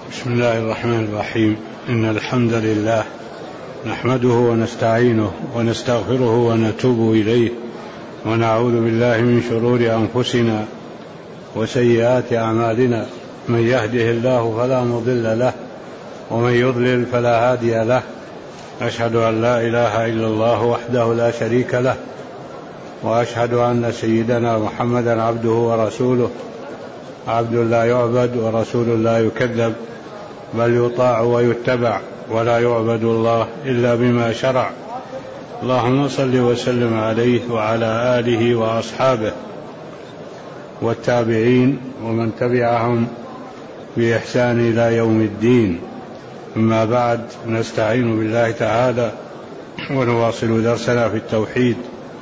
بسم الله الرحمن الرحيم. إن الحمد لله نحمده ونستعينه ونستغفره ونتوب إليه ونعوذ بالله من شرور أنفسنا وسيئات أعمالنا. من يهده الله فلا مضل له ومن يضلل فلا هادي له. أشهد أن لا إله إلا الله وحده لا شريك له، وأشهد أن سيدنا محمدا عبده ورسوله، عبد لا يعبد ورسول لا يكذب، بل يطاع ويتبع، ولا يعبد الله إلا بما شرع. اللهم صل وسلم عليه وعلى آله وأصحابه والتابعين ومن تبعهم بإحسان إلى يوم الدين. أما بعد، نستعين بالله تعالى ونواصل درسنا في التوحيد.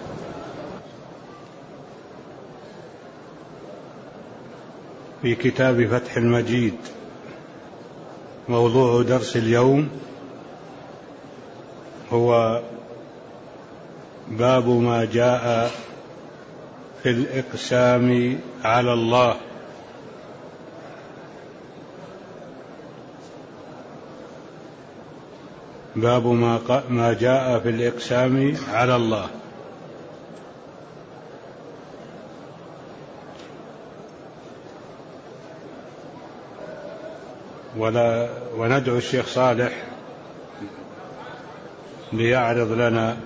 في كتاب فتح المجيد. موضوع درس اليوم هو باب ما جاء في الإقسام على الله. باب ما جاء في الإقسام على الله. وندعو الشيخ صالح ليعرض لنا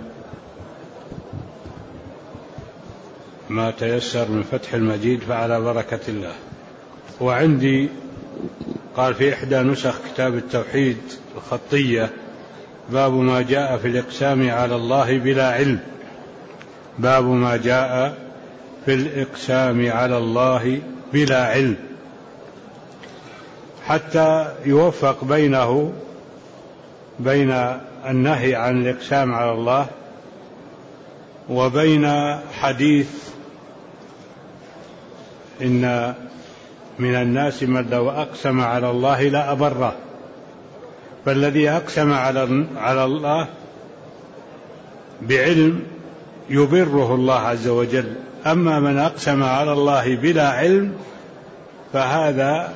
ما تيسر من فتح المجيد، فعلى بركة الله. وعندي قال في إحدى نسخ كتاب التوحيد الخطية: باب ما جاء في الإقسام على الله بلا علم. باب ما جاء في الإقسام على الله بلا علم، حتى يوفق بين النهي عن الإقسام على الله وبين حديث إن من الناس من لو أقسم على الله لا أبره. فالذي أقسم على الله بعلم يبره الله عز وجل، أما من أقسم على الله بلا علم فهذا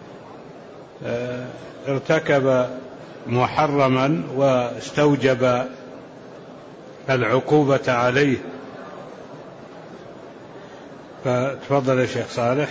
ارتكب محرما واستوجب العقوبة عليه. فتفضل يا شيخ صالح.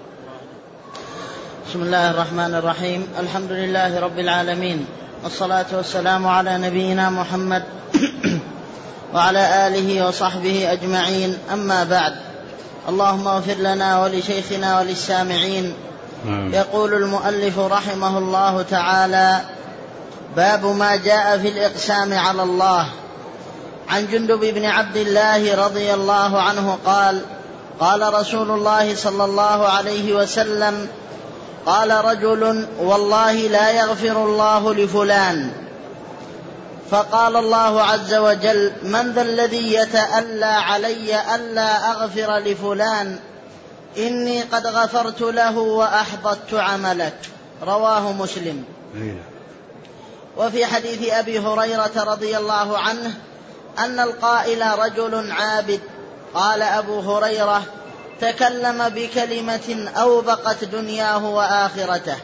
بسم الله الرحمن الرحيم. الحمد لله رب العالمين، والصلاة والسلام على نبينا محمد وعلى آله وصحبه أجمعين. أما بعد، اللهم اغفر لنا ولشيخنا وللسامعين. يقول المؤلف رحمه الله تعالى: باب ما جاء في الإقسام على الله. عن جندب بن عبد الله رضي الله عنه قال: قال رسول الله صلى الله عليه وسلم: قال رجل: والله لا يغفر الله لفلان. فقال الله عز وجل: من ذا الذي يتألى علي ألا أغفر لفلان؟ إني قد غفرت له وأحبطت عملك. رواه مسلم. وفي حديث أبي هريرة رضي الله عنه أن القائل رجل عابد. قال أبو هريرة: تكلم بكلمة أوبقت دنياه وآخرته.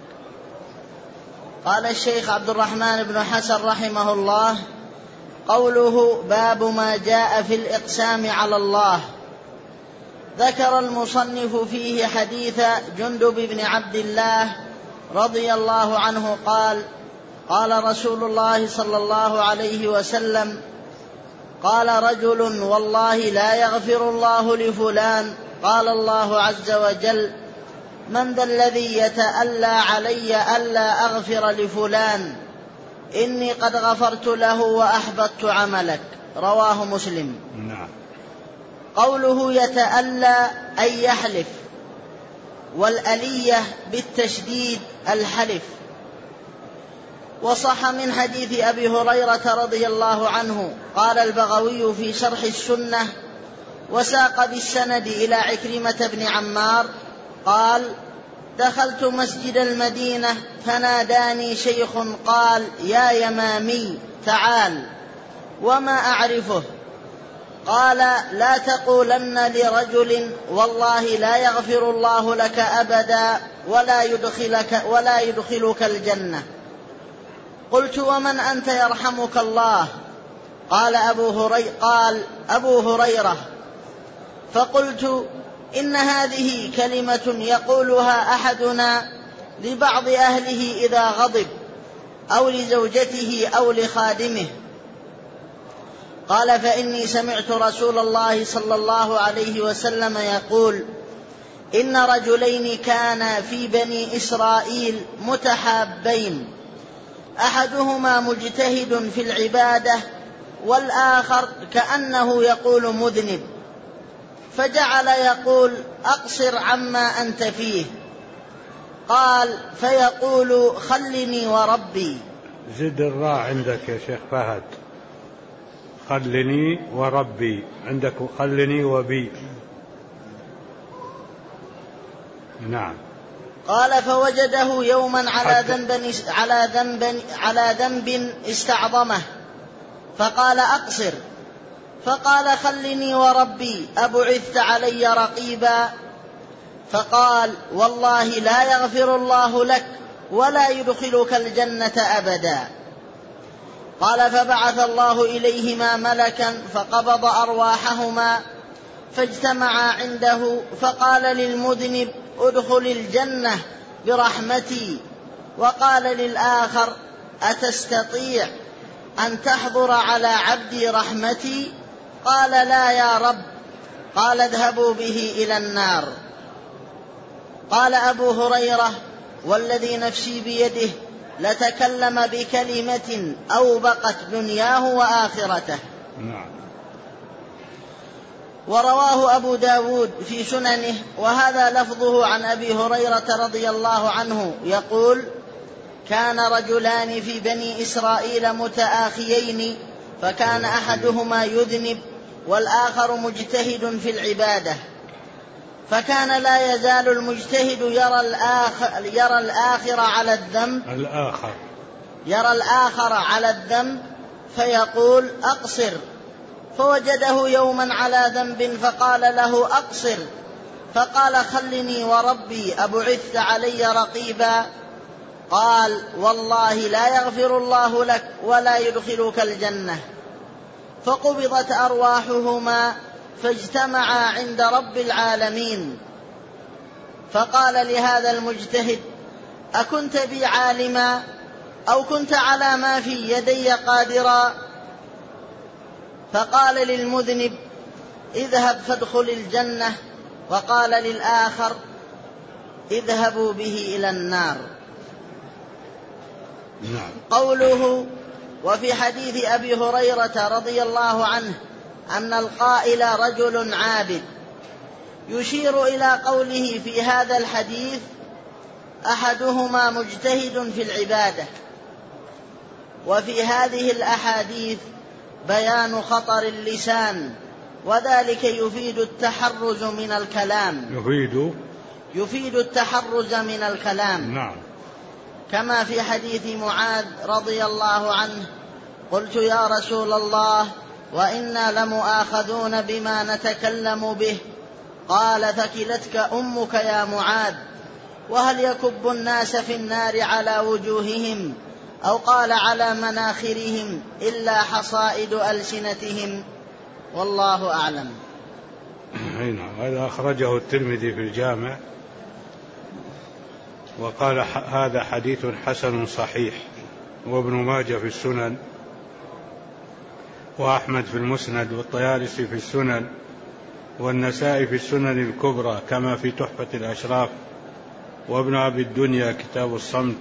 قال الشيخ عبد الرحمن بن حسن رحمه الله: قوله باب ما جاء في الإقسام على الله، ذكر المصنف فيه حديث جندب بن عبد الله رضي الله عنه قال: قال رسول الله صلى الله عليه وسلم: قال رجل: والله لا يغفر الله لفلان. قال الله عز وجل: من ذا الذي يتألى علي ألا أغفر لفلان؟ إني قد غفرت له وأحبطت عملك. رواه مسلم. نعم. قوله يتألى أي يحلف، والألية بالتشديد الحلف. وصح من حديث أبي هريرة رضي الله عنه. قال البغوي في شرح السنة: وساق بالسند إلى عكرمة بن عمار قال: دخلت مسجد المدينة فناداني شيخ قال: يا يمامي تعال. وما أعرفه. قال: لا تقولن لرجل والله لا يغفر الله لك أبدا ولا يدخلك الجنة. قلت: ومن أنت يرحمك الله؟ قال أبو هريرة. فقلت: إن هذه كلمة يقولها أحدنا لبعض أهله إذا غضب، أو لزوجته أو لخادمه. قال: فإني سمعت رسول الله صلى الله عليه وسلم يقول: إن رجلين كانا في بني إسرائيل متحابين، أحدهما مجتهد في العبادة والآخر كأنه يقول مذنب، فجعل يقول: أقصر عما أنت فيه. قال: فيقول: خلني وربي. زد الراء عندك يا شيخ فهد، خلني وربي، عندك خلني وبي. نعم. قال: فوجده يوما على ذنب استعظمه، فقال: أقصر. فقال: خلني وربي، أبعثت علي رقيبا؟ فقال: والله لا يغفر الله لك ولا يدخلك الجنة أبدا. قال: فبعث الله إليهما ملكا فقبض أرواحهما، فاجتمعا عنده، فقال للمذنب: ادخل الجنة برحمتي. وقال للآخر: أتستطيع أن تحضر على عبدي رحمتي؟ قال: لا يا رب. قال: اذهبوا به إلى النار. قال أبو هريرة: والذي نفسي بيده لتكلم بكلمة أوبقت دنياه وآخرته. ورواه أبو داود في سننه، وهذا لفظه عن أبي هريرة رضي الله عنه يقول: كان رجلان في بني إسرائيل متآخيين، فكان أحدهما يذنب والآخر مجتهد في العبادة، فكان لا يزال المجتهد يرى الآخر على الذنب فيقول: أقصر. فوجده يوما على ذنب فقال له: أقصر. فقال: خلني وربي، أبعثت علي رقيبا؟ قال: والله لا يغفر الله لك ولا يدخلك الجنة. فقبضت أرواحهما فاجتمعا عند رب العالمين، فقال لهذا المجتهد: أكنت بي عالما أو كنت على ما في يدي قادرا؟ فقال للمذنب: اذهب فادخل الجنة. وقال للآخر: اذهبوا به إلى النار. قوله: وفي حديث أبي هريرة رضي الله عنه أن القائل رجل عابد، يشير إلى قوله في هذا الحديث: أحدهما مجتهد في العبادة. وفي هذه الأحاديث بيان خطر اللسان، وذلك يفيد التحرز من الكلام. يفيد التحرز من الكلام. نعم. كما في حديث معاذ رضي الله عنه: قلت: يا رسول الله، وإنا لمؤاخذون بما نتكلم به. قال: ثكلتك أمك يا معاذ. وهل يكب الناس في النار على وجوههم، أو قال على مناخرهم، إلا حصائد ألسنتهم؟ والله أعلم. هذا أخرجه الترمذي في الجامع، وقال: هذا حديث حسن صحيح. وابن ماجه في السنن، وأحمد في المسند، والطيالسي في السنن، والنسائي في السنن الكبرى كما في تحفة الأشراف، وابن أبي الدنيا كتاب الصمت،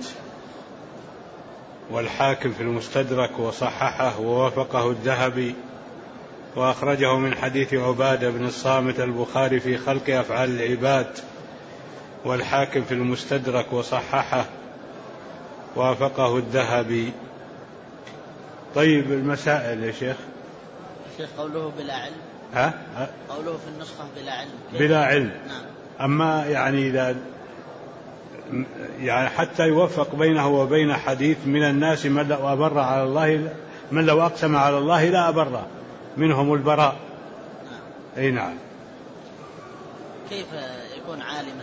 والحاكم في المستدرك وصححه ووافقه الذهبي. وأخرجه من حديث عبادة بن الصامت البخاري في خلق أفعال العباد، والحاكم في المستدرك وصححه وافقه الذهبي. طيب، المسائل يا شيخ. قوله بلا علم. قوله في النسخة بلا علم. بلا علم. نعم. أما يعني إذا حتى يوفق بينه وبين حديث: من الناس من لو أبر على الله، من لو أقسم على الله لا أبر، منهم البراء أي نعم. كيف يكون عالما؟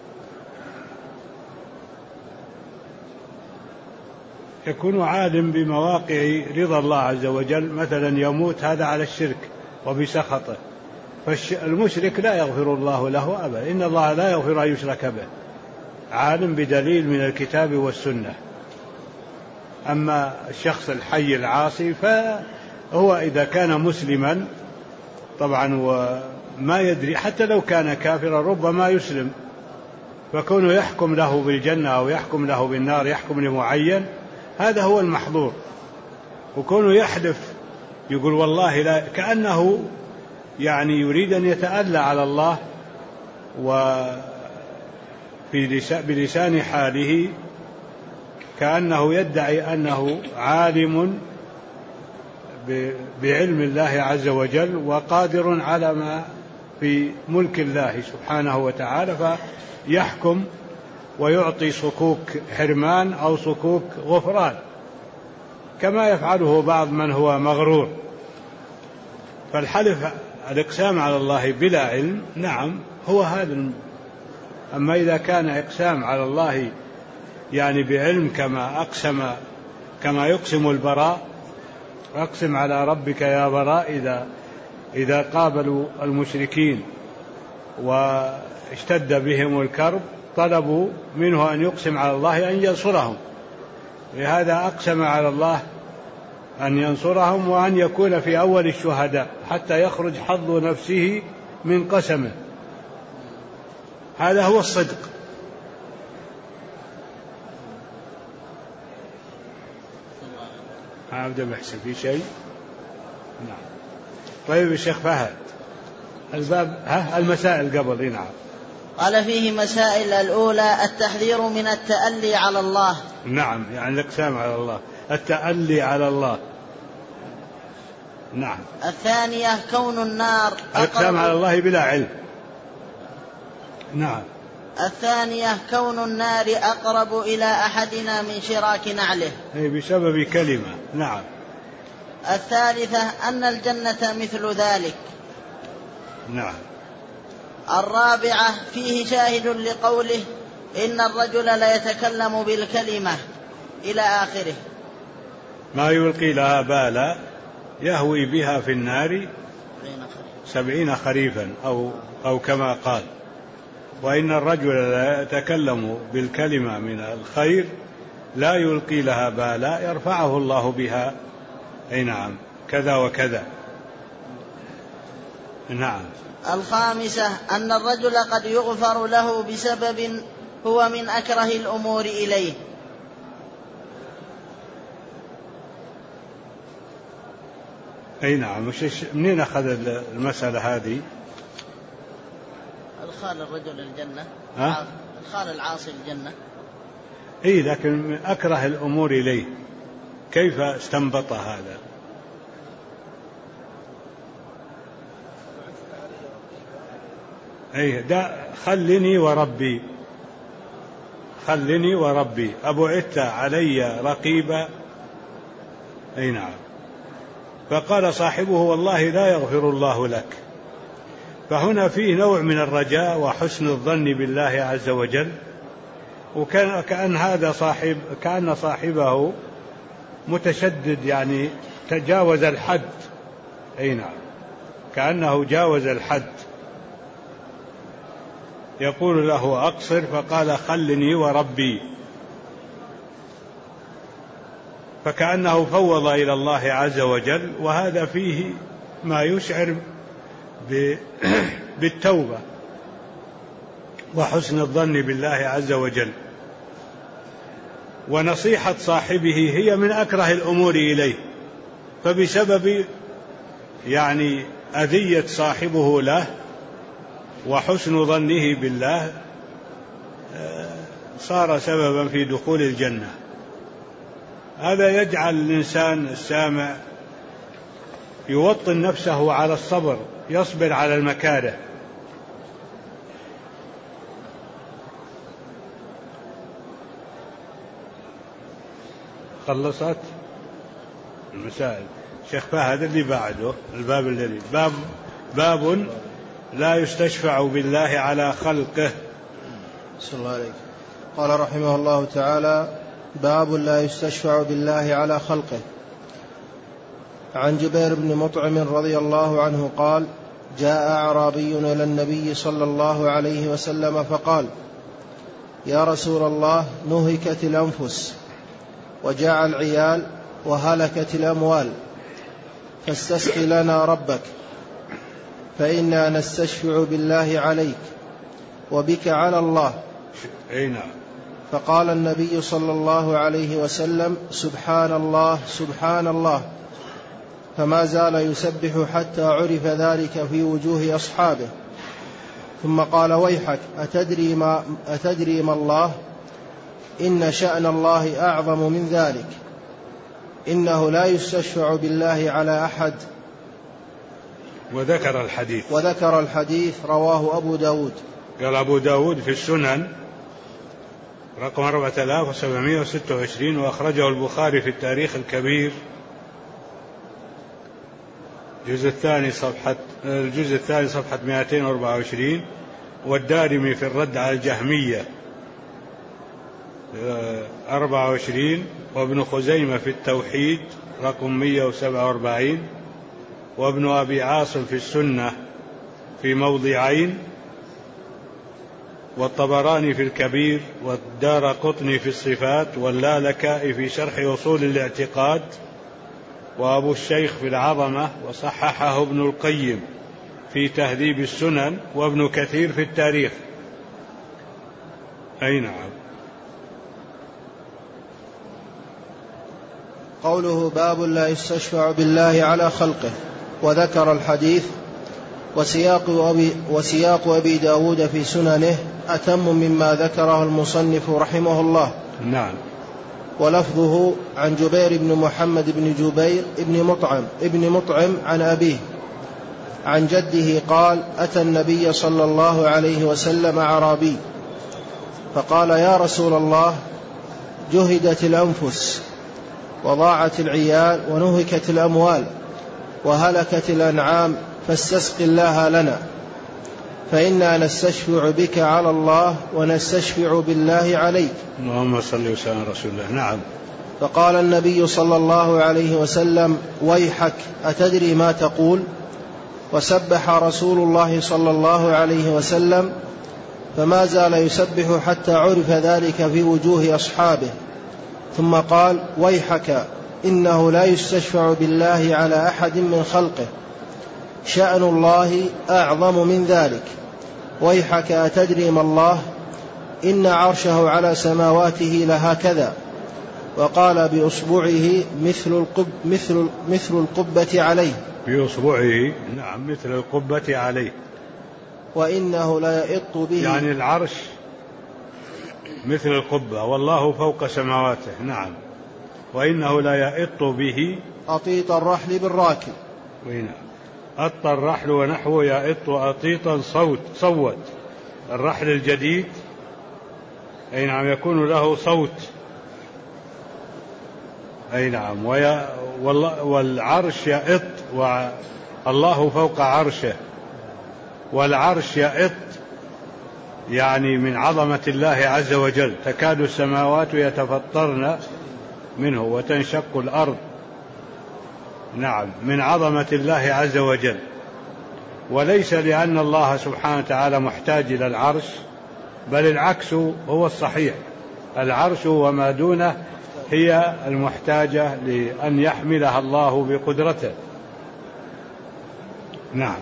يكون عالم بمواقع رضا الله عز وجل، مثلا يموت هذا على الشرك وبسخطه، فالمشرك لا يغفر الله له أبدا، إن الله لا يغفر أن يشرك به، عالم بدليل من الكتاب والسنة. أما الشخص الحي العاصي فهو إذا كان مسلما طبعا وما يدري، حتى لو كان كافرا ربما يسلم، فكونه يحكم له بالجنة أو يحكم له بالنار، يحكم لمعين، هذا هو المحظور. وكونه يحلف يقول والله لا، كأنه يعني يريد أن يتألى على الله، بلسان حاله كأنه يدعي أنه عالم بعلم الله عز وجل وقادر على ما في ملك الله سبحانه وتعالى، فيحكم ويعطي صكوك حرمان أو صكوك غفران، كما يفعله بعض من هو مغرور. فالحلف الإقسام على الله بلا علم نعم هو هذا. أما إذا كان إقسام على الله يعني بعلم، كما يقسم البراء، أقسم على ربك يا براء، إذا قابلوا المشركين واشتد بهم الكرب طلبوا منه أن يقسم على الله أن ينصرهم، لهذا أقسم على الله أن ينصرهم وأن يكون في أول الشهداء حتى يخرج حظ نفسه من قسمه. هذا هو الصدق. عبد محسن في شيء؟ نعم. طيب الشيخ فهد، الباب المسائل قبل. نعم. قال فيه مسائل. الأولى التحذير من التألي على الله. نعم، يعني الإقسام على الله، التألي على الله. نعم. الثانية كون النار الإقسام على الله بلا علم. نعم. الثانية كون النار أقرب إلى أحدنا من شراك نعله، أي بسبب كلمة. نعم. الثالثة أن الجنة مثل ذلك. نعم. الرابعة فيه شاهد لقوله إن الرجل لا يتكلم بالكلمة إلى آخره. ما يلقي لها بالا يهوي بها في النار 70 خريفا أو كما قال. وإن الرجل لا يتكلم بالكلمة من الخير لا يلقي لها بالا يرفعه الله بها. أي نعم، كذا وكذا. نعم. الخامسة أن الرجل قد يغفر له بسبب هو من أكره الأمور إليه. أي نعم. منين أخذ المسألة هذه؟ أدخال الرجل الجنة، أدخال العاصي الجنة. إيه، لكن من أكره الأمور إليه، كيف استنبط هذا؟ أيه، خلني وربي أبعدت علي رقيبا. أي نعم. فقال صاحبه والله لا يغفر الله لك. فهنا فيه نوع من الرجاء وحسن الظن بالله عز وجل، كأن صاحبه متشدد، يعني تجاوز الحد. أي نعم، كأنه جاوز الحد. يقول له أقصر، فقال خلني وربي، فكأنه فوض إلى الله عز وجل. وهذا فيه ما يشعر بالتوبة وحسن الظن بالله عز وجل. ونصيحة صاحبه هي من أكره الأمور إليه، فبسبب يعني أذية صاحبه له وحسن ظنه بالله صار سببا في دخول الجنة. هذا يجعل الإنسان السامع يوطن نفسه على الصبر، يصبر على المكاره. خلصت المسائل. شيخ فهد اللي بعده، الباب الذي باب باب لا يستشفع بالله على خلقه. صلى الله عليه. قال رحمه الله تعالى: باب لا يستشفع بالله على خلقه. عن جبير بن مطعم رضي الله عنه قال: جاء أعرابي إلى النبي صلى الله عليه وسلم فقال: يا رسول الله، نهكت الأنفس وجاع العيال وهلكت الأموال، فاستسق لنا ربك، فإنا نستشفع بالله عليك وبك على الله. فقال النبي صلى الله عليه وسلم: سبحان الله سبحان الله، فما زال يسبح حتى عرف ذلك في وجوه أصحابه. ثم قال: ويحك، أتدري ما الله؟ إن شأن الله أعظم من ذلك، إنه لا يستشفع بالله على أحد. وذكر الحديث رواه أبو داود. قال أبو داود في السنن رقم 4726، وأخرجه البخاري في التاريخ الكبير الجزء الثاني صفحة 224، والدارمي في الرد على الجهمية 24، وابن خزيمة في التوحيد رقم 147، وابن أبي عاصم في السنة في موضعين، والطبراني في الكبير، والدارقطني في الصفات، واللالكائي في شرح أصول الاعتقاد، وأبو الشيخ في العظمة، وصححه ابن القيم في تهذيب السنن، وابن كثير في التاريخ. أي نعم. قوله: باب لا يستشفع بالله على خلقه. وذكر الحديث. وسياق أبي داود في سننه أتم مما ذكره المصنف رحمه الله. نعم. ولفظه عن جبير بن محمد بن جبير ابن مطعم عن أبيه عن جده قال: أتى النبي صلى الله عليه وسلم أعرابي فقال: يا رسول الله، جهدت الأنفس وضاعت العيال ونهكت الأموال وهلكت الأنعام، فاستسق الله لنا، فإنا نستشفع بك على الله ونستشفع بالله عليك. اللهم صل وسلم على رسول الله. نعم. فقال النبي صلى الله عليه وسلم: ويحك، أتدري ما تقول؟ وسبح رسول الله صلى الله عليه وسلم، فما زال يسبح حتى عرف ذلك في وجوه أصحابه. ثم قال: ويحك، إنه لا يستشفع بالله على أحد من خلقه، شأن الله أعظم من ذلك. ويحك، أتدري ما الله؟ إن عرشه على سماواته لهكذا. وقال بأصبعه مثل القبة عليه. بأصبعه، نعم، مثل القبة عليه. وإنه لا يئط به، يعني العرش مثل القبة والله فوق سماواته. نعم. وإنه لا يئط به أطيط الرحل بالراكب. أط الرحل ونحو يئط أطيطا صوت. الرحل الجديد أي نعم يكون له صوت. أي نعم. والعرش يئط، والله فوق عرشه، والعرش يئط يعني من عظمة الله عز وجل، تكاد السماوات يتفطرن منه وتنشق الأرض. نعم، من عظمة الله عز وجل. وليس لأن الله سبحانه وتعالى محتاج إلى العرش، بل العكس هو الصحيح، العرش وما دونه هي المحتاجة لأن يحملها الله بقدرته. نعم.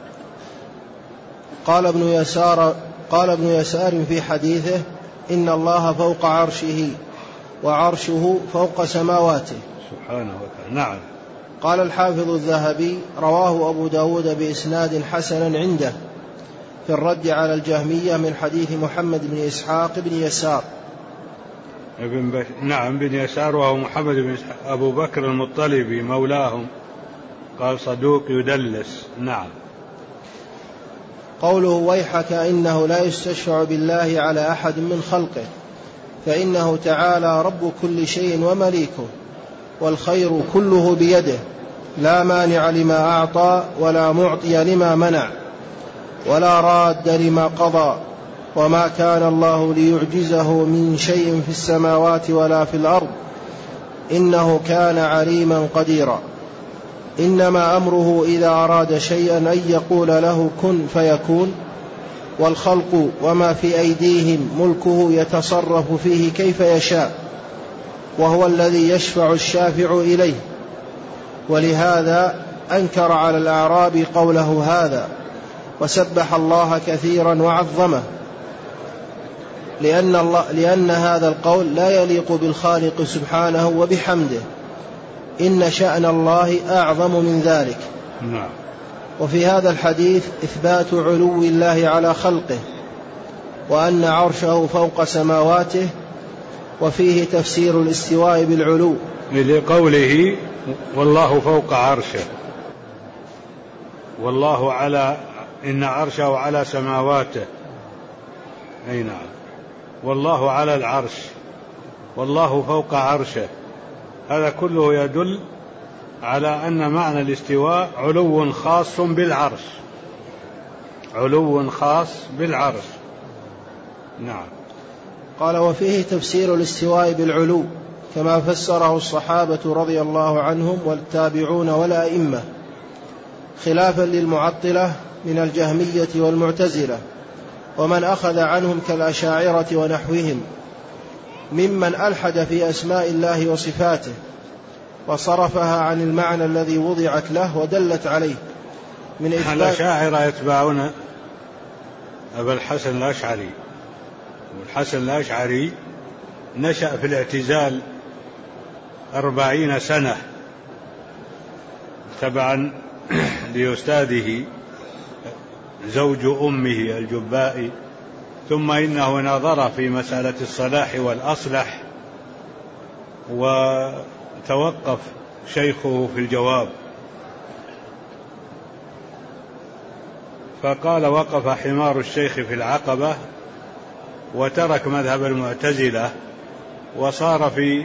قال ابن يسار في حديثه: إن الله فوق عرشه وعرشه فوق سماواته سبحانه وتعالى. نعم. قال الحافظ الذهبي: رواه أبو داود بإسناد حسن عنده في الرد على الجهمية من حديث محمد بن إسحاق بن يسار. نعم، بن يسار، وهو محمد بن أبو بكر المطلبي مولاهم، قال صدوق يدلس. نعم. قوله: ويحك، إنه لا يستشفع بالله على أحد من خلقه، فإنه تعالى رب كل شيء ومليكه، والخير كله بيده، لا مانع لما أعطى ولا معطي لما منع ولا راد لما قضى وما كان الله ليعجزه من شيء في السماوات ولا في الأرض إنه كان عليما قديرا إنما أمره إذا أراد شيئا أن يقول له كن فيكون والخلق وما في أيديهم ملكه يتصرف فيه كيف يشاء وهو الذي يشفع الشافع إليه ولهذا أنكر على الأعراب قوله هذا وسبح الله كثيرا وعظمه لأن هذا القول لا يليق بالخالق سبحانه وبحمده إن شأن الله أعظم من ذلك. وفي هذا الحديث إثبات علو الله على خلقه وأن عرشه فوق سماواته وفيه تفسير الاستواء بالعلو لقوله والله فوق عرشه والله على إن عرشه على سماواته أي نعم والله على العرش والله فوق عرشه هذا كله يدل على أن معنى الاستواء علو خاص بالعرش علو خاص بالعرش. نعم. قال وفيه تفسير الاستواء بالعلو كما فسره الصحابة رضي الله عنهم والتابعون والأئمة خلافا للمعطلة من الجهمية والمعتزلة ومن أخذ عنهم كالأشاعرة ونحوهم ممن ألحد في أسماء الله وصفاته وصرفها عن المعنى الذي وضعت له ودلت عليه من إثبات. الأشاعرة يتبعون أبا الحسن الأشعري والحسن الأشعري نشأ في الاعتزال 40 سنة تبعا لأستاذه زوج أمه الجبائي ثم إنه نظر في مسألة الصلاح والأصلح وتوقف شيخه في الجواب فقال وقف حمار الشيخ في العقبة وترك مذهب المعتزلة وصار في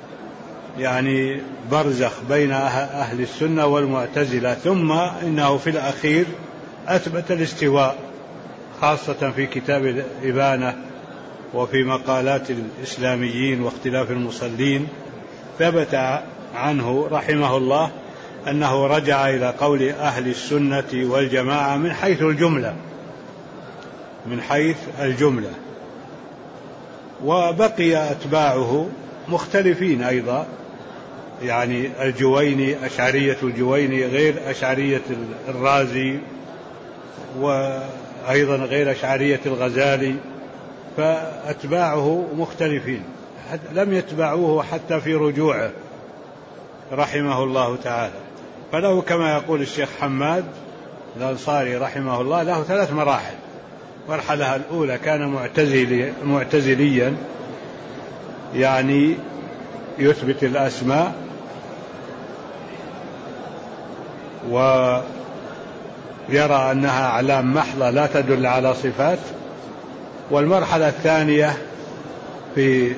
برزخ بين أهل السنة والمعتزلة ثم إنه في الأخير أثبت الاستواء خاصة في كتاب الإبانة وفي مقالات الإسلاميين واختلاف المصلين ثبت عنه رحمه الله أنه رجع إلى قول أهل السنة والجماعة من حيث الجملة وبقي أتباعه مختلفين أيضا الجويني أشعرية الجويني غير أشعرية الرازي وأيضا غير أشعرية الغزالي فأتباعه مختلفين لم يتبعوه حتى في رجوعه رحمه الله تعالى فله كما يقول الشيخ حماد الأنصاري رحمه الله له 3 مراحل. مرحلة الأولى كان معتزليا يثبت الأسماء ويرى أنها أعلام محضة لا تدل على صفات. والمرحلة الثانية في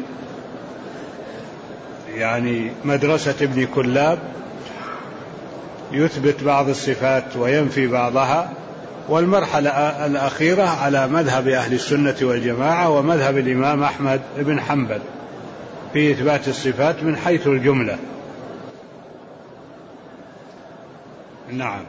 مدرسة ابن كلاب يثبت بعض الصفات وينفي بعضها. والمرحلة الأخيرة على مذهب أهل السنة والجماعة ومذهب الإمام أحمد بن حنبل في إثبات الصفات من حيث الجملة. نعم.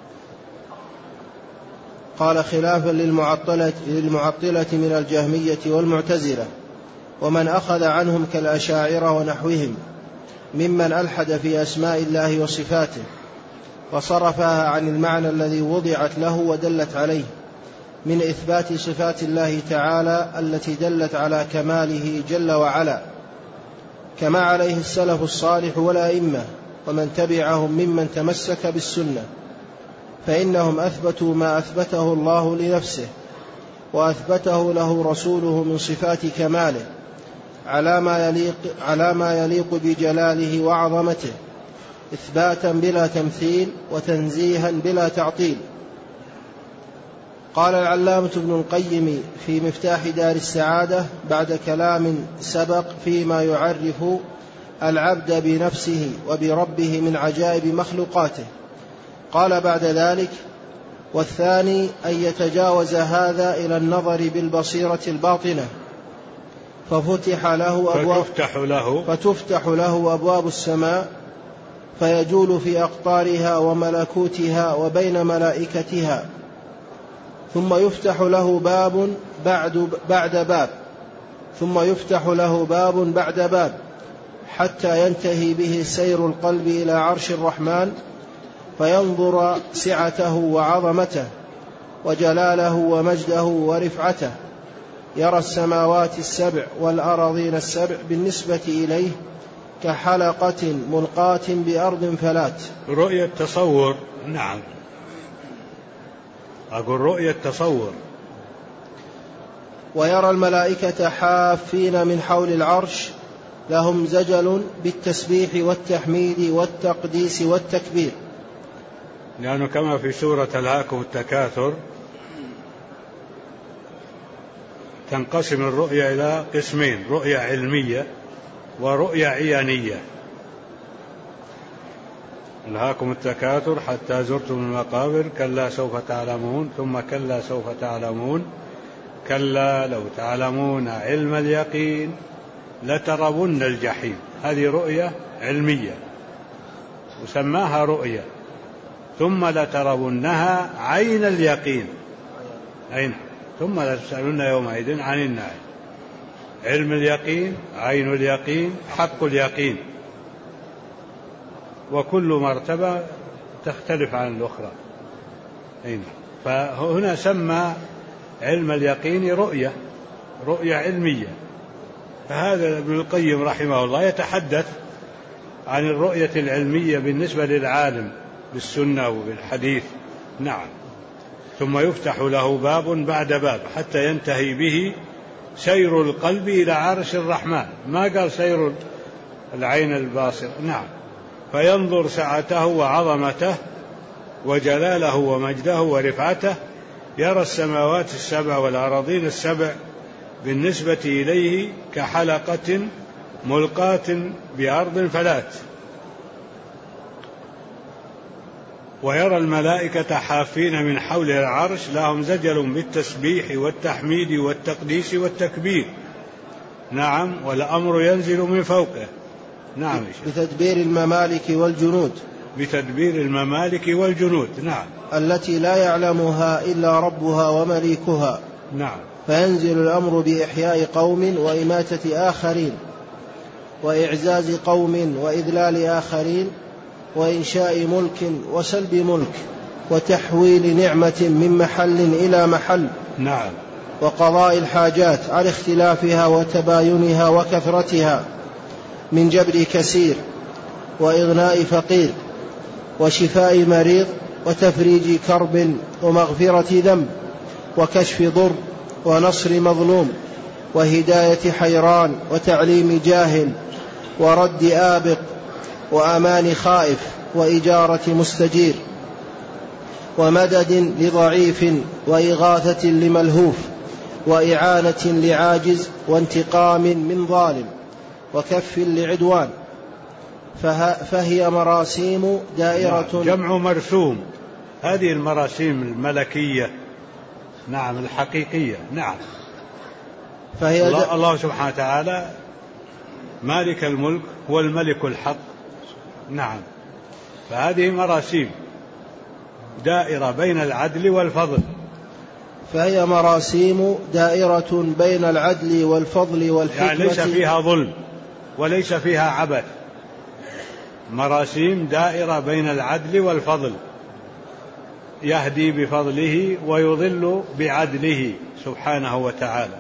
قال خلافا للمعطلة من الجهمية والمعتزلة ومن أخذ عنهم كالأشاعرة ونحوهم ممن ألحد في أسماء الله وصفاته وصرفها عن المعنى الذي وضعت له ودلت عليه من إثبات صفات الله تعالى التي دلت على كماله جل وعلا كما عليه السلف الصالح والأئمة ومن تبعهم ممن تمسك بالسنة فإنهم أثبتوا ما أثبته الله لنفسه وأثبته له رسوله من صفات كماله على ما يليق بجلاله وعظمته إثباتا بلا تمثيل وتنزيها بلا تعطيل. قال العلامة ابن القيم في مفتاح دار السعادة بعد كلام سبق فيما يعرف العبد بنفسه وبربه من عجائب مخلوقاته. قال بعد ذلك: والثاني أن يتجاوز هذا إلى النظر بالبصيرة الباطنة فتفتح له أبواب السماء فيجول في أقطارها وملكوتها وبين ملائكتها، ثم يفتح له باب بعد باب حتى ينتهي به سير القلب إلى عرش الرحمن، فينظر سعته وعظمته وجلاله ومجده ورفعته، يرى السماوات السبع والأراضين السبع بالنسبة إليه كحلقة ملقاة بأرض فلات. رؤية تصور. نعم، أقول رؤية تصور. ويرى الملائكة حافين من حول العرش لهم زجل بالتسبيح والتحميد والتقديس والتكبير، لأنه كما في سورة ألهاكم التكاثر تنقسم الرؤية إلى قسمين: رؤية علمية ورؤية عيانية. ألهاكم التكاثر حتى زرتم المقابر، كلا سوف تعلمون، ثم كلا سوف تعلمون، كلا لو تعلمون علم اليقين لترون الجحيم. هذه رؤية علمية وسماها رؤية. ثم لترونها عين اليقين، ثم لتسألن يومئذ عن النعيم. علم اليقين، عين اليقين، حق اليقين، وكل مرتبة تختلف عن الأخرى. فهنا سمى علم اليقين رؤية علمية. فهذا ابن القيم رحمه الله يتحدث عن الرؤية العلمية بالنسبة للعالم بالسنة وبالحديث. نعم. ثم يفتح له باب بعد باب حتى ينتهي به سير القلب إلى عرش الرحمن، ما قال سير العين الباصر. نعم. فينظر سعته وعظمته وجلاله ومجده ورفعته، يرى السماوات السبع والأراضين السبع بالنسبة إليه كحلقة ملقاة بأرض فلات، ويرى الملائكة حافين من حول العرش لهم زجل بالتسبيح والتحميد والتقديس والتكبير. نعم. والأمر ينزل من فوقه. نعم. بتدبير الممالك والجنود. نعم. التي لا يعلمها إلا ربها ومليكها. نعم. فينزل الأمر بإحياء قوم وإماتة آخرين، وإعزاز قوم وإذلال آخرين، وإنشاء ملك وسلب ملك، وتحويل نعمة من محل إلى محل. نعم. وقضاء الحاجات على اختلافها وتباينها وكثرتها، من جبر كسير وإغناء فقير وشفاء مريض وتفريج كرب ومغفرة ذنب وكشف ضر ونصر مظلوم وهداية حيران وتعليم جاهل ورد آبق وأمان خائف وإجارة مستجير ومدد لضعيف وإغاثة لملهوف وإعانة لعاجز وانتقام من ظالم وكف لعدوان. فهي مراسيم دائرة. جمع مرسوم. هذه المراسيم الملكية. نعم. الحقيقية. نعم. فهي الله سبحانه وتعالى مالك الملك هو الملك الحق. نعم. فهذه مراسيم دائرة بين العدل والفضل. فهي مراسيم دائرة بين العدل والفضل والحكمة، يعني ليس فيها ظلم وليس فيها عبث. مراسيم دائرة بين العدل والفضل، يهدي بفضله ويضل بعدله سبحانه وتعالى.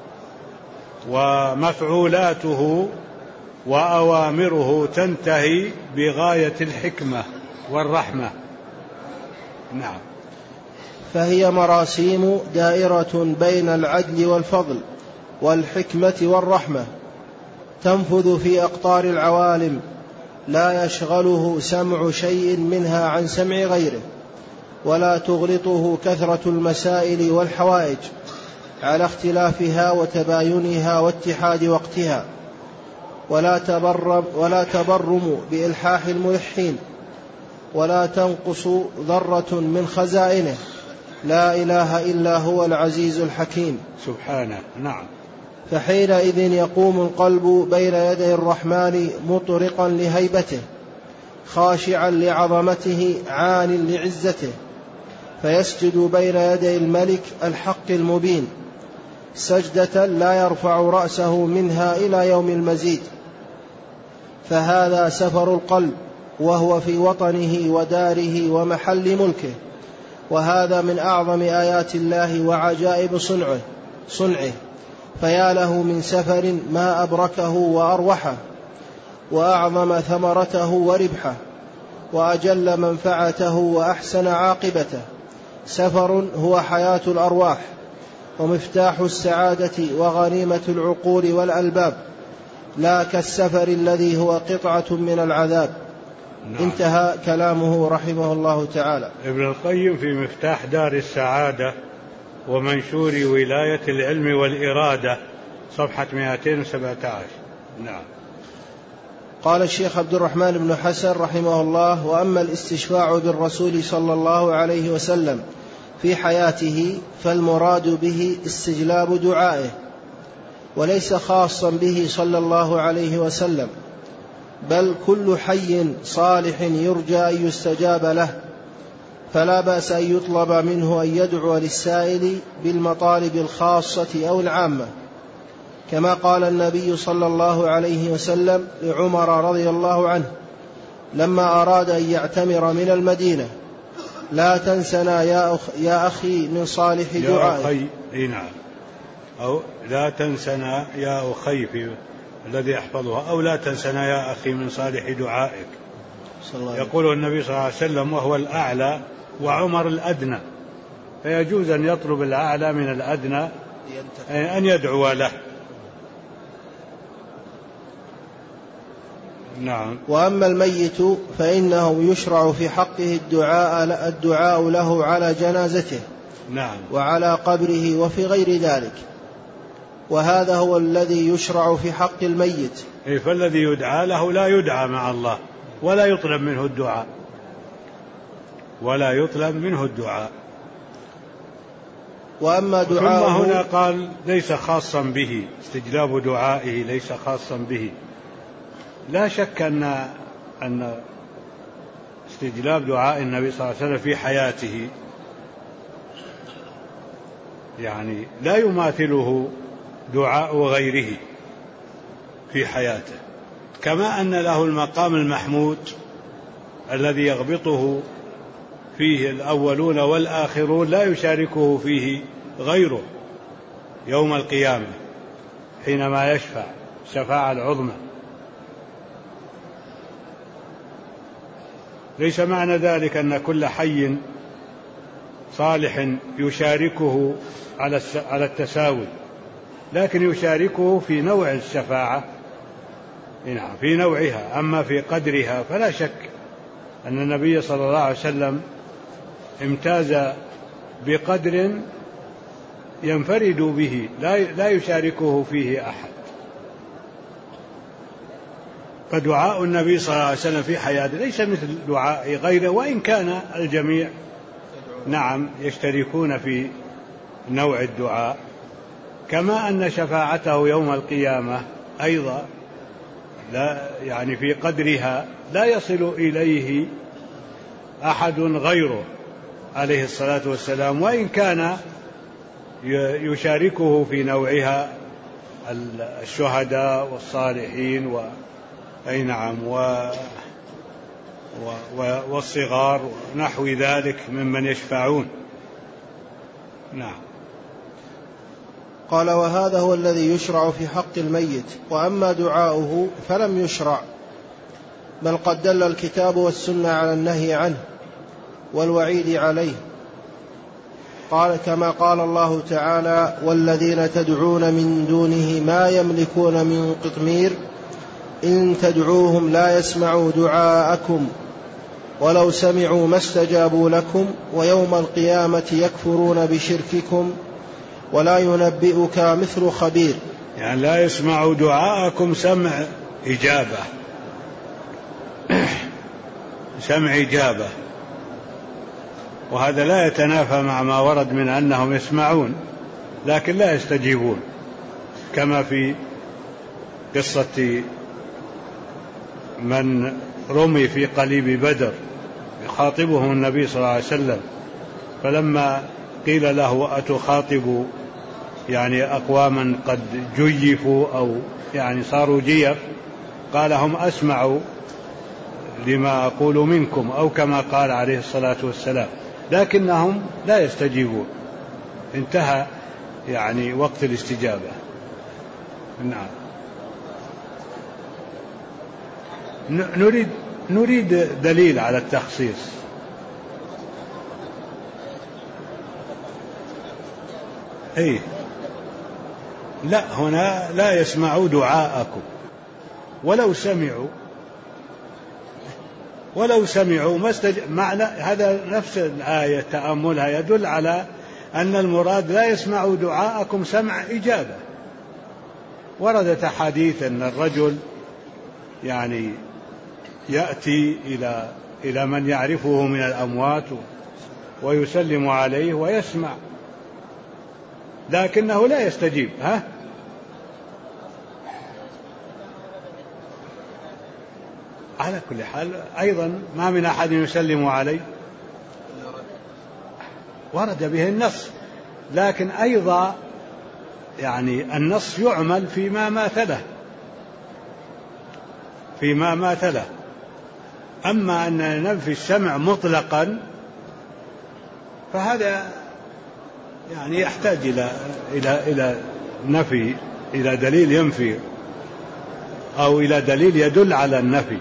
ومفعولاته وأوامره تنتهي بغاية الحكمة والرحمة. نعم. فهي مراسيم دائرة بين العدل والفضل والحكمة والرحمة، تنفذ في أقطار العوالم، لا يشغله سمع شيء منها عن سمع غيره، ولا تغلطه كثرة المسائل والحوائج على اختلافها وتباينها واتحاد وقتها، ولا تبرم بإلحاح الملحين، ولا تنقص ذرة من خزائنه. لا إله إلا هو العزيز الحكيم سبحانه. نعم. فحينئذ يقوم القلب بين يدي الرحمن مطرقا لهيبته، خاشعا لعظمته، عان لعزته، فيسجد بين يدي الملك الحق المبين سجدة لا يرفع رأسه منها إلى يوم المزيد. فهذا سفر القلب، وهو في وطنه وداره ومحل ملكه، وهذا من أعظم آيات الله وعجائب صنعه. فيا له من سفر ما أبركه وأروحه، وأعظم ثمرته وربحه، وأجل منفعته وأحسن عاقبته. سفر هو حياة الأرواح ومفتاح السعادة وغنيمة العقول والألباب، لا كالسفر الذي هو قطعة من العذاب. نعم. انتهى كلامه رحمه الله تعالى. ابن القيم في مفتاح دار السعادة ومنشور ولاية العلم والإرادة صفحة 217. نعم. قال الشيخ عبد الرحمن بن حسن رحمه الله: وأما الاستشفاع بالرسول صلى الله عليه وسلم في حياته فالمراد به استجلاب دعائه، وليس خاصا به صلى الله عليه وسلم، بل كل حي صالح يرجى أن يستجاب له، فلا بأس أن يطلب منه أن يدعو للسائل بالمطالب الخاصة أو العامة، كما قال النبي صلى الله عليه وسلم لعمر رضي الله عنه لما أراد أن يعتمر من المدينة: لا تنسنا يا أخي من صالح دعائك. نعم. أو لا تنسنا يا أخي في الذي يحفظها، أو لا تنسنا يا أخي من صالح دعائك. يقول النبي صلى الله عليه وسلم وهو الأعلى وعمر الأدنى، فيجوز أن يطلب الأعلى من الأدنى أن يدعو له. نعم. وأما الميت فإنه يشرع في حقه الدعاء له على جنازته. نعم. وعلى قبره وفي غير ذلك، وهذا هو الذي يشرع في حق الميت. فالذي يدعى له لا يدعى مع الله ولا يطلب منه الدعاء، ولا يطلب منه الدعاء. وأما دعاءه، ثم هنا قال ليس خاصا به، استجلاب دعائه ليس خاصا به. لا شك أن استجلاب دعاء النبي صلى الله عليه وسلم في حياته يعني لا يماثله دعاء غيره في حياته، كما أن له المقام المحمود الذي يغبطه فيه الأولون والآخرون لا يشاركه فيه غيره يوم القيامة حينما يشفع الشفاعة العظمى. ليس معنى ذلك أن كل حي صالح يشاركه على التساوي، لكن يشاركه في نوع الشفاعة، في نوعها. أما في قدرها فلا شك أن النبي صلى الله عليه وسلم امتاز بقدر ينفرد به لا يشاركه فيه أحد. فدعاء النبي صلى الله عليه وسلم في حياته ليس مثل دعاء غيره، وإن كان الجميع نعم يشتركون في نوع الدعاء، كما أن شفاعته يوم القيامة أيضا لا يعني في قدرها لا يصل إليه أحد غيره عليه الصلاة والسلام، وإن كان يشاركه في نوعها الشهداء والصالحين أي نعم والصغار نحو ذلك ممن يشفعون. نعم. قال: وهذا هو الذي يشرع في حق الميت. وأما دعاؤه فلم يشرع، بل قد دل الكتاب والسنة على النهي عنه والوعيد عليه. قال كما قال الله تعالى: والذين تدعون من دونه ما يملكون من قطمير إن تدعوهم لا يسمعوا دعاءكم ولو سمعوا ما استجابوا لكم ويوم القيامة يكفرون بشرككم ولا ينبئك مثل خبير. يعني لا يسمعوا دعاءكم سمع إجابة، سمع إجابة، وهذا لا يتنافى مع ما ورد من أنهم يسمعون لكن لا يستجيبون، كما في قصة من رمي في قليب بدر يخاطبهم النبي صلى الله عليه وسلم، فلما قيل له أتخاطب يعني أقواما قد جيفوا أو يعني صاروا جيف، قال هم أسمعوا لما أقول منكم، أو كما قال عليه الصلاة والسلام، لكنهم لا يستجيبون، انتهى يعني وقت الاستجابة. نعم. نريد دليل على التخصيص. أي لا، هنا لا يسمعوا دعاءكم، ولو سمعوا ما معنى هذا نفس الآية تأملها يدل على أن المراد لا يسمعوا دعاءكم سمع إجابة. وردت أحاديث أن الرجل يعني يأتي إلى من يعرفه من الأموات ويسلم عليه ويسمع لكنه لا يستجيب. على كل حال أيضا ما من أحد يسلم عليه، ورد به النص، لكن أيضا يعني النص يعمل فيما مات له. أما أن ننفي السمع مطلقا فهذا يعني يحتاج إلى نفي، إلى دليل ينفي أو إلى دليل يدل على النفي.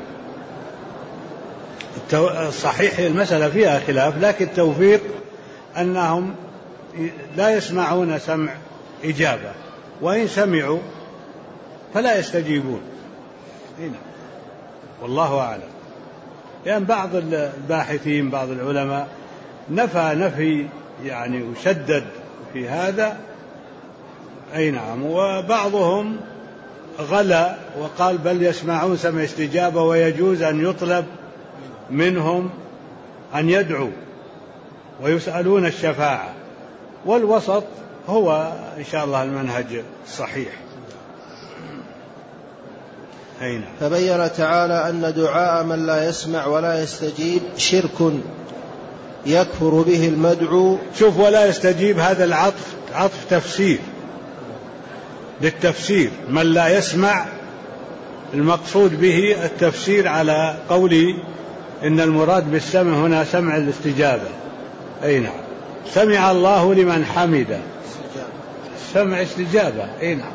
صحيح المسألة فيها خلاف، لكن التوفيق أنهم لا يسمعون سمع إجابة، وإن سمعوا فلا يستجيبون. هنا والله أعلم. لأن بعض الباحثين بعض العلماء نفي يعني وشدد في هذا، أي نعم، وبعضهم غلا وقال بل يسمعون سمع استجابة ويجوز أن يطلب منهم أن يدعوا ويسألون الشفاعة، والوسط هو إن شاء الله المنهج الصحيح. أين؟ فبين تعالى أن دعاء من لا يسمع ولا يستجيب شرك يكفر به المدعو. شوف، ولا يستجيب هذا العطف عطف تفسير للتفسير، من لا يسمع المقصود به التفسير على قولي إن المراد بالسمع هنا سمع الاستجابة. أي نعم، سمع الله لمن حمده، سمع استجابة. أي نعم.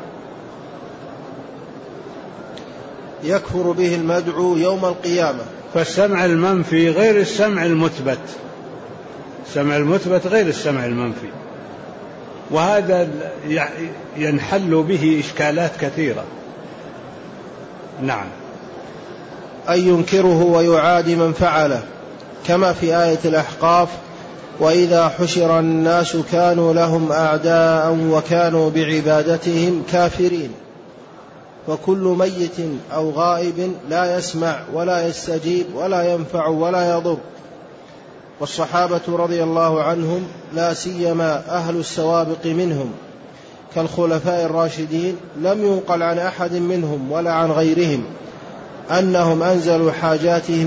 يكفر به المدعو يوم القيامة. فالسمع المنفي غير السمع المثبت، السمع المثبت غير السمع المنفي، وهذا ينحل به إشكالات كثيرة. نعم. أن ينكره ويعادي من فعله، كما في آية الأحقاف: وإذا حشر الناس كانوا لهم أعداء وكانوا بعبادتهم كافرين. فكل ميت أو غائب لا يسمع ولا يستجيب ولا ينفع ولا يضر. والصحابة رضي الله عنهم لا سيما أهل السوابق منهم كالخلفاء الراشدين لم ينقل عن أحد منهم ولا عن غيرهم أنهم أنزلوا حاجاتهم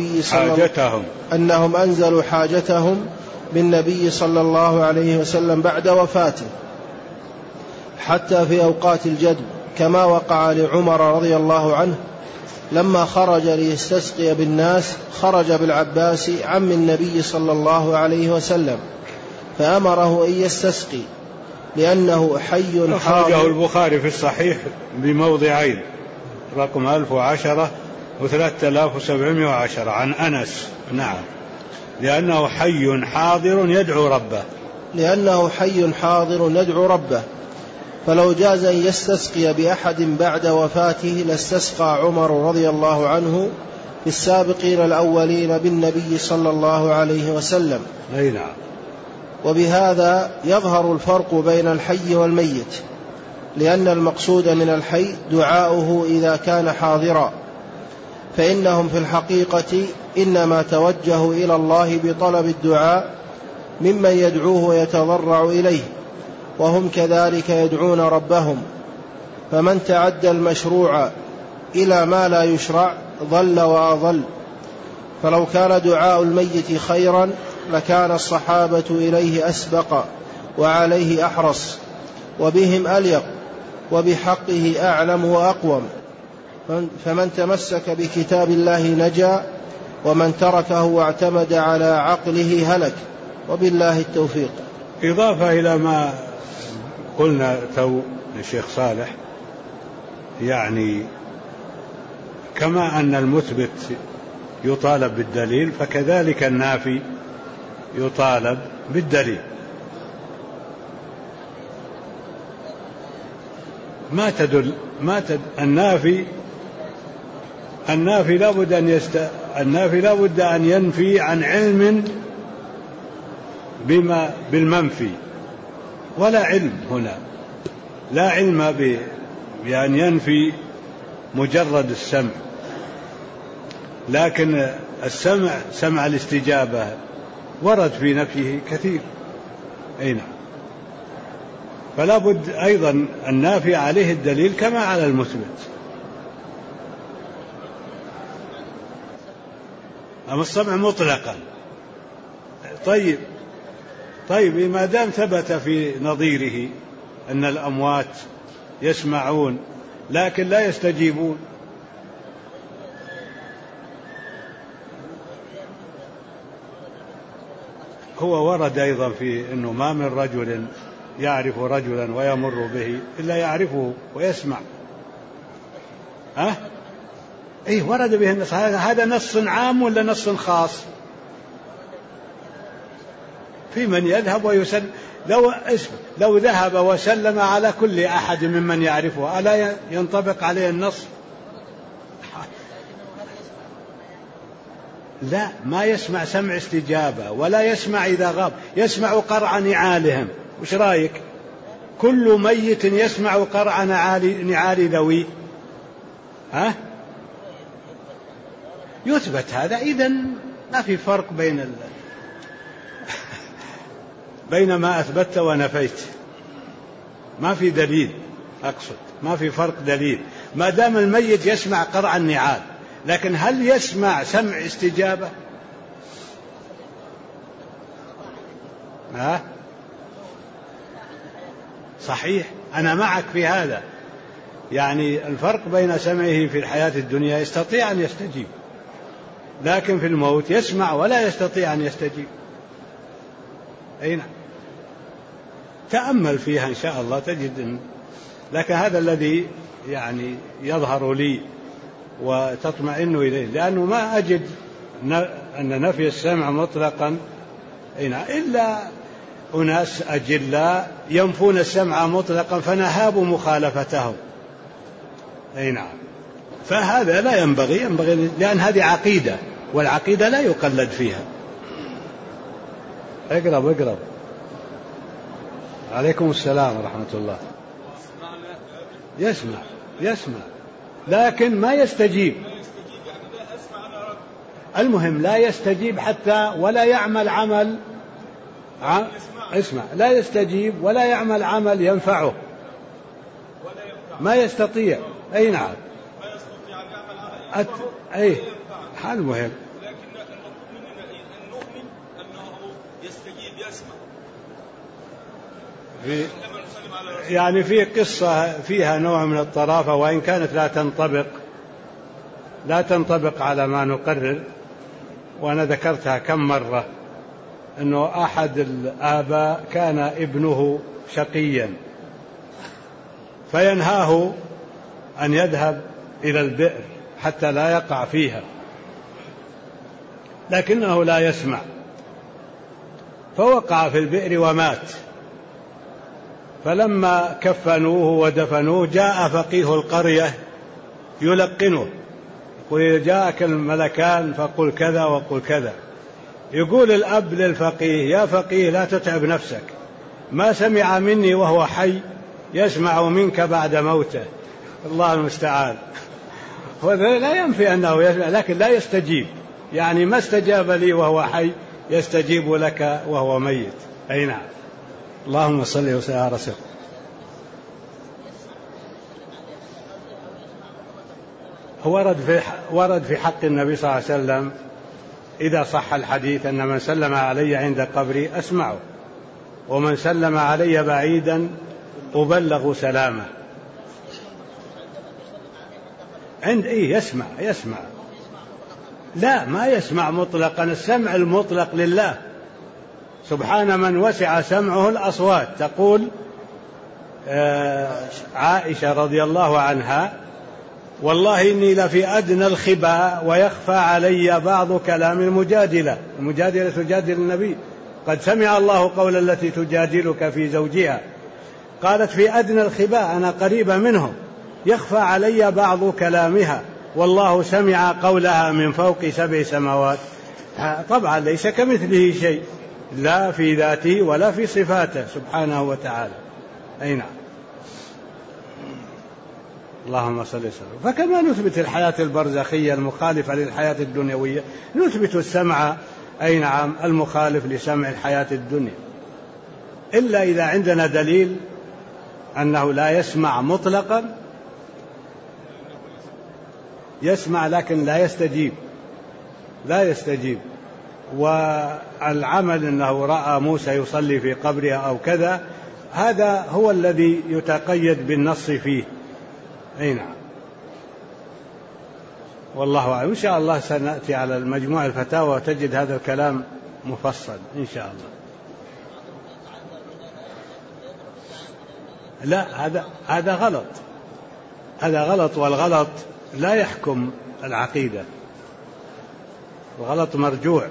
بالنبي صلى الله عليه وسلم بعد وفاته، حتى في أوقات الجدب، كما وقع لعمر رضي الله عنه لما خرج ليستسقي بالناس، خرج بالعباس عم النبي صلى الله عليه وسلم فأمره أن يستسقي لأنه حي حاضر. أخرجه البخاري في الصحيح بموضعين، رقم 1010 و3710 عن أنس. نعم، لأنه حي حاضر يدعو ربه، فلو جاز أن يستسقي بأحد بعد وفاته لاستسقى عمر رضي الله عنه بالسابقين الأولين بالنبي صلى الله عليه وسلم. أي نعم. وبهذا يظهر الفرق بين الحي والميت، لأن المقصود من الحي دعاؤه إذا كان حاضرا، فإنهم في الحقيقة إنما توجهوا إلى الله بطلب الدعاء ممن يدعوه ويتضرع إليه، وهم كذلك يدعون ربهم. فمن تعدى المشروع إلى ما لا يشرع ضل وأضل. فلو كان دعاء الميت خيرا لكان الصحابة إليه أسبق وعليه أحرص وبهم أليق وبحقه أعلم وأقوم. فمن تمسك بكتاب الله نجا، ومن تركه واعتمد على عقله هلك، وبالله التوفيق. إضافة إلى ما قلنا تو للشيخ صالح، يعني كما أن المثبت يطالب بالدليل فكذلك النافي يطالب بالدليل. النافي لابد أن ينفي عن علم بالمنفي، ولا علم هنا، لا علم بأن ينفي مجرد السمع، لكن السمع سمع الاستجابة ورد في نفيه كثير. أين فلا بد أيضا النافي عليه الدليل كما على المثبت. أما السمع مطلقا طيب ما دام ثبت في نظيره أن الأموات يسمعون لكن لا يستجيبون، هو ورد أيضا في أنه ما من رجل يعرف رجلا ويمر به إلا يعرفه ويسمع. ورد به النص. هذا نص عام ولا نص خاص؟ في من يذهب ويسلم، لو ذهب وسلم على كل أحد ممن يعرفه ألا ينطبق عليه النص؟ لا، ما يسمع سمع استجابة، ولا يسمع إذا غاب، يسمع قرع نعالهم. وش رأيك؟ كل ميت يسمع قرع نعال ذوي يثبت هذا. إذن ما في فرق بين ما أثبت ونفيت، ما في دليل، أقصد ما في فرق دليل ما دام الميت يسمع قرع النعال. لكن هل يسمع سمع استجابة؟ صحيح، أنا معك في هذا. يعني الفرق بين سمعه في الحياة الدنيا يستطيع أن يستجيب، لكن في الموت يسمع ولا يستطيع أن يستجيب. أين تأمل فيها إن شاء الله تجد لكن هذا الذي يعني يظهر لي وتطمئن إليه، لأنه ما أجد أن نفي السمع مطلقا إلا أناس أجلاء ينفون السمع مطلقا فنهاب مخالفتهم. فهذا لا ينبغي، لأن هذه عقيدة، والعقيدة لا يقلد فيها. اقرب. عليكم السلام ورحمة الله. يسمع لكن ما يستجيب. المهم لا يستجيب حتى ولا يعمل عمل لا يستجيب ولا يعمل عمل ينفعه، ما يستطيع. نعم، هذا مهم. لكن نؤمن أنه يستجيب يسمع. يعني في قصة فيها نوع من الطرافة، وإن كانت لا تنطبق على ما نقرر، وأنا ذكرتها كم مرة، أنه أحد الآباء كان ابنه شقيا فينهاه أن يذهب إلى البئر حتى لا يقع فيها، لكنه لا يسمع، فوقع في البئر ومات. فلما كفنوه ودفنوه جاء فقيه القرية يلقنه، يقول إذا جاءك الملكان فقل كذا وقل كذا. يقول الأب للفقيه: يا فقيه لا تتعب نفسك، ما سمع مني وهو حي يسمع منك بعد موته، الله المستعان. وهذا لا ينفي أنه يسمع، لكن لا يستجيب، يعني ما استجاب لي وهو حي يستجيب لك وهو ميت. أي نعم. اللهم صل وسلم على رسول. ورد في حق النبي صلى الله عليه وسلم إذا صح الحديث أن من سلم علي عند قبري أسمعه، ومن سلم علي بعيدا أبلغ سلامه. عند يسمع لا، ما يسمع مطلقا، السمع المطلق لله سبحان من وسع سمعه الأصوات. تقول عائشة رضي الله عنها: والله إني لفي أدنى الخباء ويخفى علي بعض كلام المجادلة تجادل النبي، قد سمع الله قول التي تجادلك في زوجها. قالت: في أدنى الخباء، أنا قريبة منه، يخفى علي بعض كلامها، والله سمع قولها من فوق 7 سماوات. طبعا ليس كمثله شيء، لا في ذاته ولا في صفاته سبحانه وتعالى. أي نعم. اللهم صل وسلم. فكما نثبت الحياة البرزخية المخالفة للحياة الدنيوية، نثبت السمع أي نعم المخالف لسمع الحياة الدنيا، إلا إذا عندنا دليل أنه لا يسمع مطلقا، يسمع لكن لا يستجيب. والعمل أنه رأى موسى يصلي في قبره أو كذا، هذا هو الذي يتقيد بالنص فيه. أي نعم. والله أعلم. إن شاء الله سنأتي على المجموع الفتاوى وتجد هذا الكلام مفصل إن شاء الله. لا، هذا غلط، والغلط لا يحكم العقيدة، الغلط مرجوع.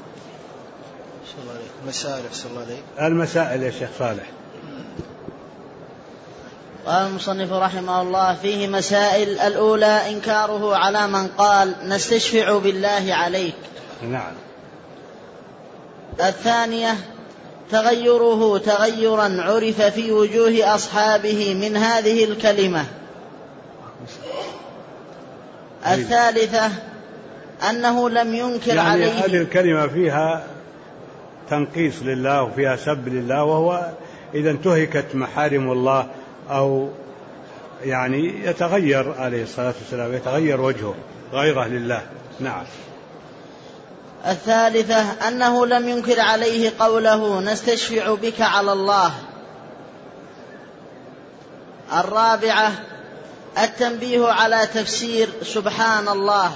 المسائل يا شيخ صالح. قال المصنف رحمه الله: فيه مسائل. الأولى إنكاره على من قال نستشفع بالله عليك. نعم. الثانية تغيره تغيرا عرف في وجوه أصحابه من هذه الكلمة. الثالثة أنه لم ينكر عليه، هذه الكلمة فيها تنقيص لله وفيها سب لله، وهو إذا انتهكت محارم الله أو يعني يتغير عليه الصلاة والسلام، يتغير وجهه غيره لله. نعم. الثالثة أنه لم ينكر عليه قوله نستشفع بك على الله. الرابعة التنبيه على تفسير سبحان الله.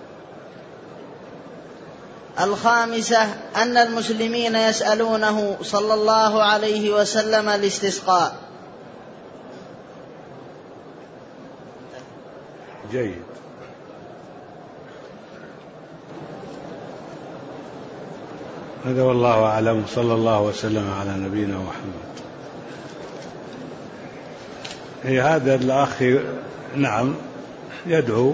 الخامسة أن المسلمين يسألونه صلى الله عليه وسلم الاستسقاء. جيد. هذا والله أعلم، صلى الله وسلم على نبينا محمد. هذا الأخ نعم يدعو،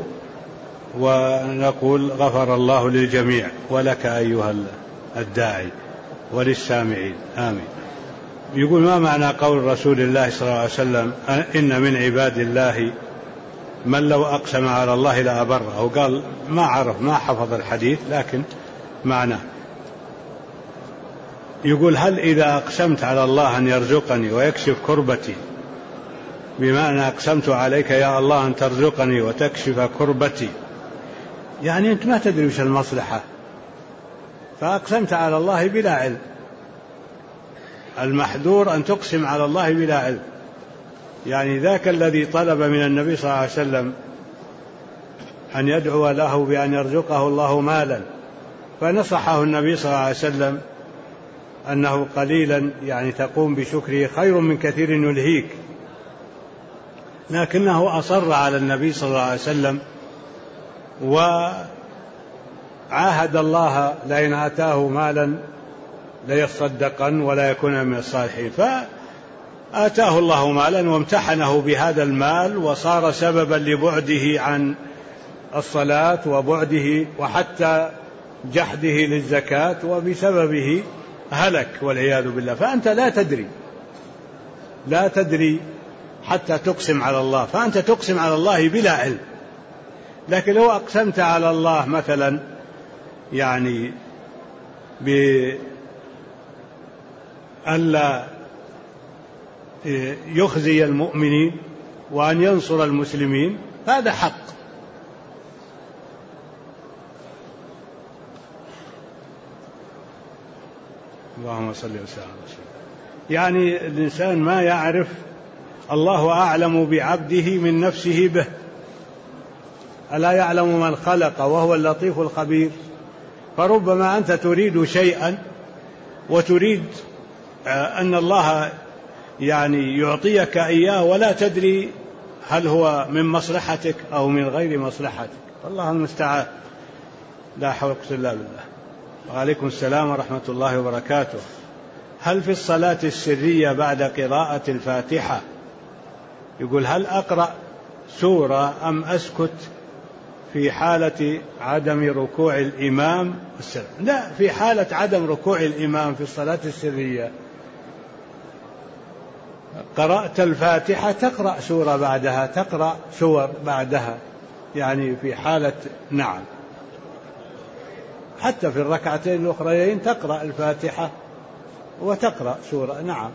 ونقول غفر الله للجميع ولك أيها الداعي وللسامعين، آمين. يقول: ما معنى قول رسول الله صلى الله عليه وسلم إن من عباد الله من لو أقسم على الله لأبره؟ أو قال ما حفظ الحديث لكن معناه. يقول: هل إذا أقسمت على الله أن يرزقني ويكشف كربتي، بما أن أقسمت عليك يا الله أن ترزقني وتكشف كربتي، يعني أنت ما تدري وش المصلحة، فأقسمت على الله بلا علم. المحذور أن تقسم على الله بلا علم. يعني ذاك الذي طلب من النبي صلى الله عليه وسلم أن يدعو له بأن يرزقه الله مالا، فنصحه النبي صلى الله عليه وسلم أنه قليلا يعني تقوم بشكره خير من كثير يلهيك، لكنه أصر على النبي صلى الله عليه وسلم وعاهد الله لئن آتاه مالا ليصدقن ولا يكون من الصالحين، فآتاه الله مالا وامتحنه بهذا المال، وصار سببا لبعده عن الصلاة وبعده وحتى جحده للزكاة، وبسببه هلك والعياذ بالله. فأنت لا تدري حتى تقسم على الله، فأنت تقسم على الله بلا علم. لكن لو أقسمت على الله مثلا يعني بألا يخزي المؤمنين وأن ينصر المسلمين، هذا حق. اللهم صل وسلم. يعني الإنسان ما يعرف، الله أعلم بعبده من نفسه به، ألا يعلم من خلق وهو اللطيف الخبير. فربما أنت تريد شيئا وتريد أن الله يعني يعطيك إياه ولا تدري هل هو من مصلحتك أو من غير مصلحتك، والله المستعان. لا حول إلا بالله. وعليكم السلام ورحمة الله وبركاته. هل في الصلاة السرية بعد قراءة الفاتحة، يقول هل أقرأ سورة أم أسكت في حالة عدم ركوع الإمام والسلام؟ لا، في حالة عدم ركوع الإمام في الصلاة السرية قرأت الفاتحة تقرأ سورة بعدها، تقرأ سور بعدها، يعني في حالة نعم. حتى في الركعتين الأخريين تقرأ الفاتحة وتقرأ سورة، نعم.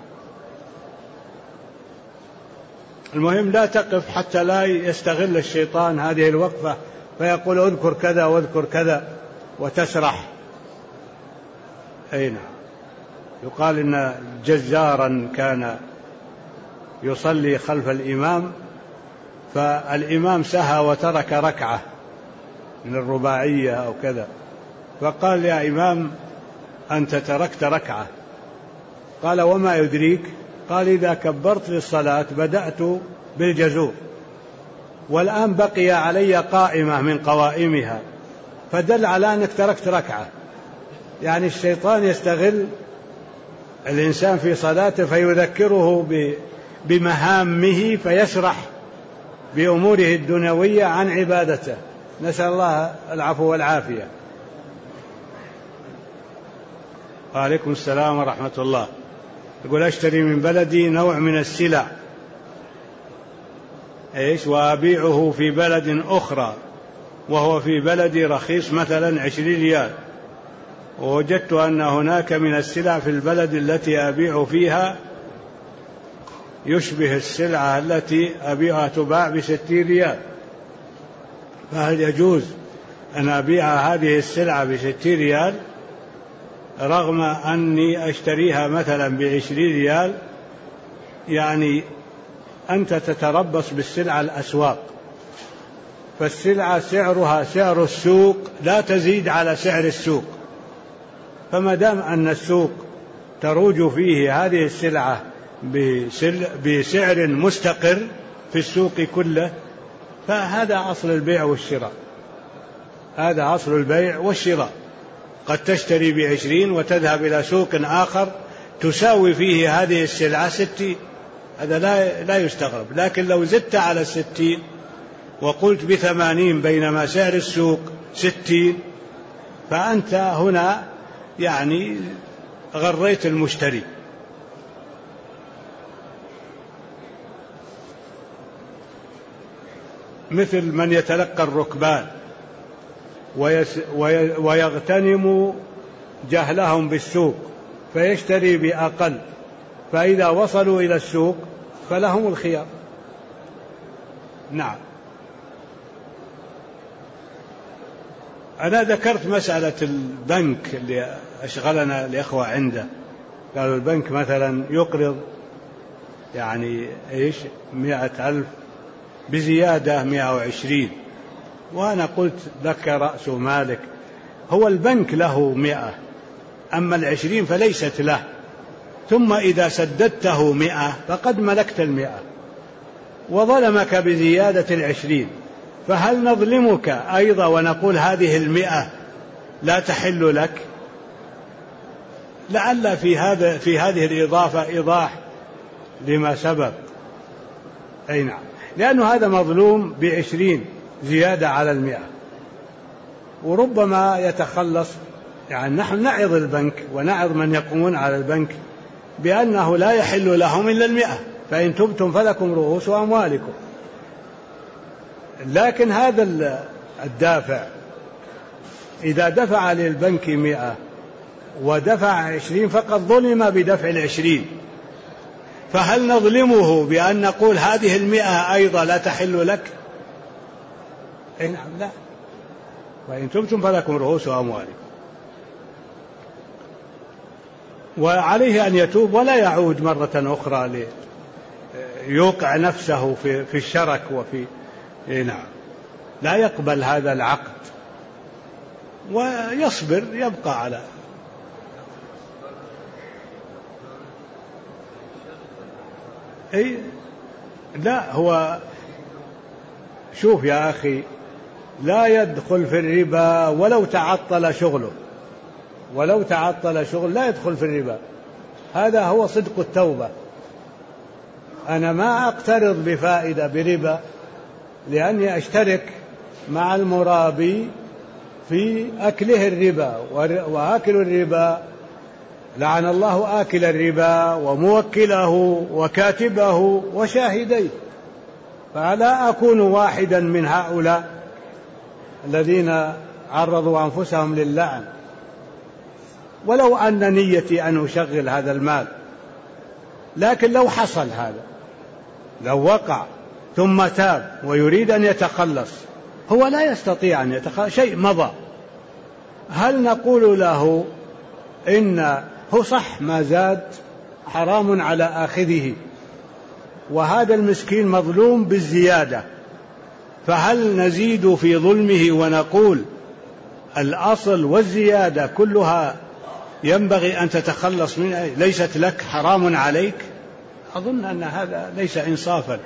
المهم لا تقف حتى لا يستغل الشيطان هذه الوقفة فيقول اذكر كذا واذكر كذا وتسرح. أي نعم. يقال إن جزارا كان يصلي خلف الإمام، فالإمام سهى وترك ركعة من الرباعية أو كذا، فقال يا إمام أنت تركت ركعة. قال وما يدريك؟ قال إذا كبرت للصلاة بدأت بالجزور، والآن بقي علي قائمة من قوائمها، فدل على أنك تركت ركعة. يعني الشيطان يستغل الإنسان في صلاته فيذكره بمهامه فيسرح بأموره الدنيوية عن عبادته، نسأل الله العفو والعافية. وعليكم السلام ورحمة الله. يقول أشتري من بلدي نوع من السلع وأبيعه في بلد أخرى، وهو في بلدي رخيص مثلا 20 ريال، ووجدت أن هناك من السلع في البلد التي أبيع فيها يشبه السلعة التي أبيعها تباع ب60 ريال، فهل يجوز أن أبيع هذه السلعة ب60 ريال رغم أني أشتريها مثلا ب20 ريال؟ يعني أنت تتربص بالسلعة الأسواق، فالسلعة سعرها سعر السوق لا تزيد على سعر السوق، فما دام أن السوق تروج فيه هذه السلعة بسعر مستقر في السوق كله، فهذا أصل البيع والشراء، هذا أصل البيع والشراء. قد تشتري ب20 وتذهب إلى سوق آخر تساوي فيه هذه السلعة 60، هذا لا يستغرب. لكن لو زدت على 60 وقلت ب80 بينما سعر السوق 60، فأنت هنا يعني غريت المشتري. مثل من يتلقى الركبان ويغتنم جهلهم بالسوق فيشتري بأقل، فإذا وصلوا إلى السوق فلهم الخيار. نعم. أنا ذكرت مسألة البنك اللي أشغلنا الإخوة عنده، قالوا البنك مثلا يقرض يعني 100,000 بزيادة 120، وأنا قلت لك رأس مالك، هو البنك له 100، أما 20 فليست له، ثم إذا سددته 100 فقد ملكت 100 وظلمك بزيادة 20، فهل نظلمك أيضا ونقول هذه 100 لا تحل لك؟ لعل في هذه الإضافة إيضاح لما سبق. أي نعم، لأنه هذا مظلوم ب20 زيادة على 100، وربما يتخلص. يعني نحن نعظ البنك ونعظ من يقومون على البنك بأنه لا يحل لهم إلا 100، فإن تبتم فلكم رؤوس أموالكم. لكن هذا الدافع إذا دفع للبنك 100 ودفع 20 فقد ظلم بدفع 20، فهل نظلمه بأن نقول هذه 100 أيضا لا تحل لك؟ نعم لا. وإن تبتم فلكم رؤوس أموالكم. وعليه أن يتوب ولا يعود مرة أخرى ليوقع نفسه في الشرك وفي نعم، لا يقبل هذا العقد ويصبر يبقى على لا. هو شوف يا أخي، لا يدخل في الربا ولو تعطل شغله، ولو تعطل شغل لا يدخل في الربا. هذا هو صدق التوبة. أنا ما أقترض بفائدة بربا لأني أشترك مع المرابي في أكله الربا، وآكل الربا لعن الله آكل الربا وموكله وكاتبه وشاهديه. فلا أكون واحدا من هؤلاء الذين عرضوا أنفسهم للعن، ولو أن نيتي أن أشغل هذا المال. لكن لو حصل هذا، لو وقع ثم تاب ويريد أن يتخلص، هو لا يستطيع أن يتخلص، شيء مضى، هل نقول له إن هو صح ما زاد حرام على آخذه، وهذا المسكين مظلوم بالزيادة، فهل نزيد في ظلمه ونقول الأصل والزيادة كلها ينبغي أن تتخلص منها، ليست لك، حرام عليك؟ أظن أن هذا ليس إنصافا.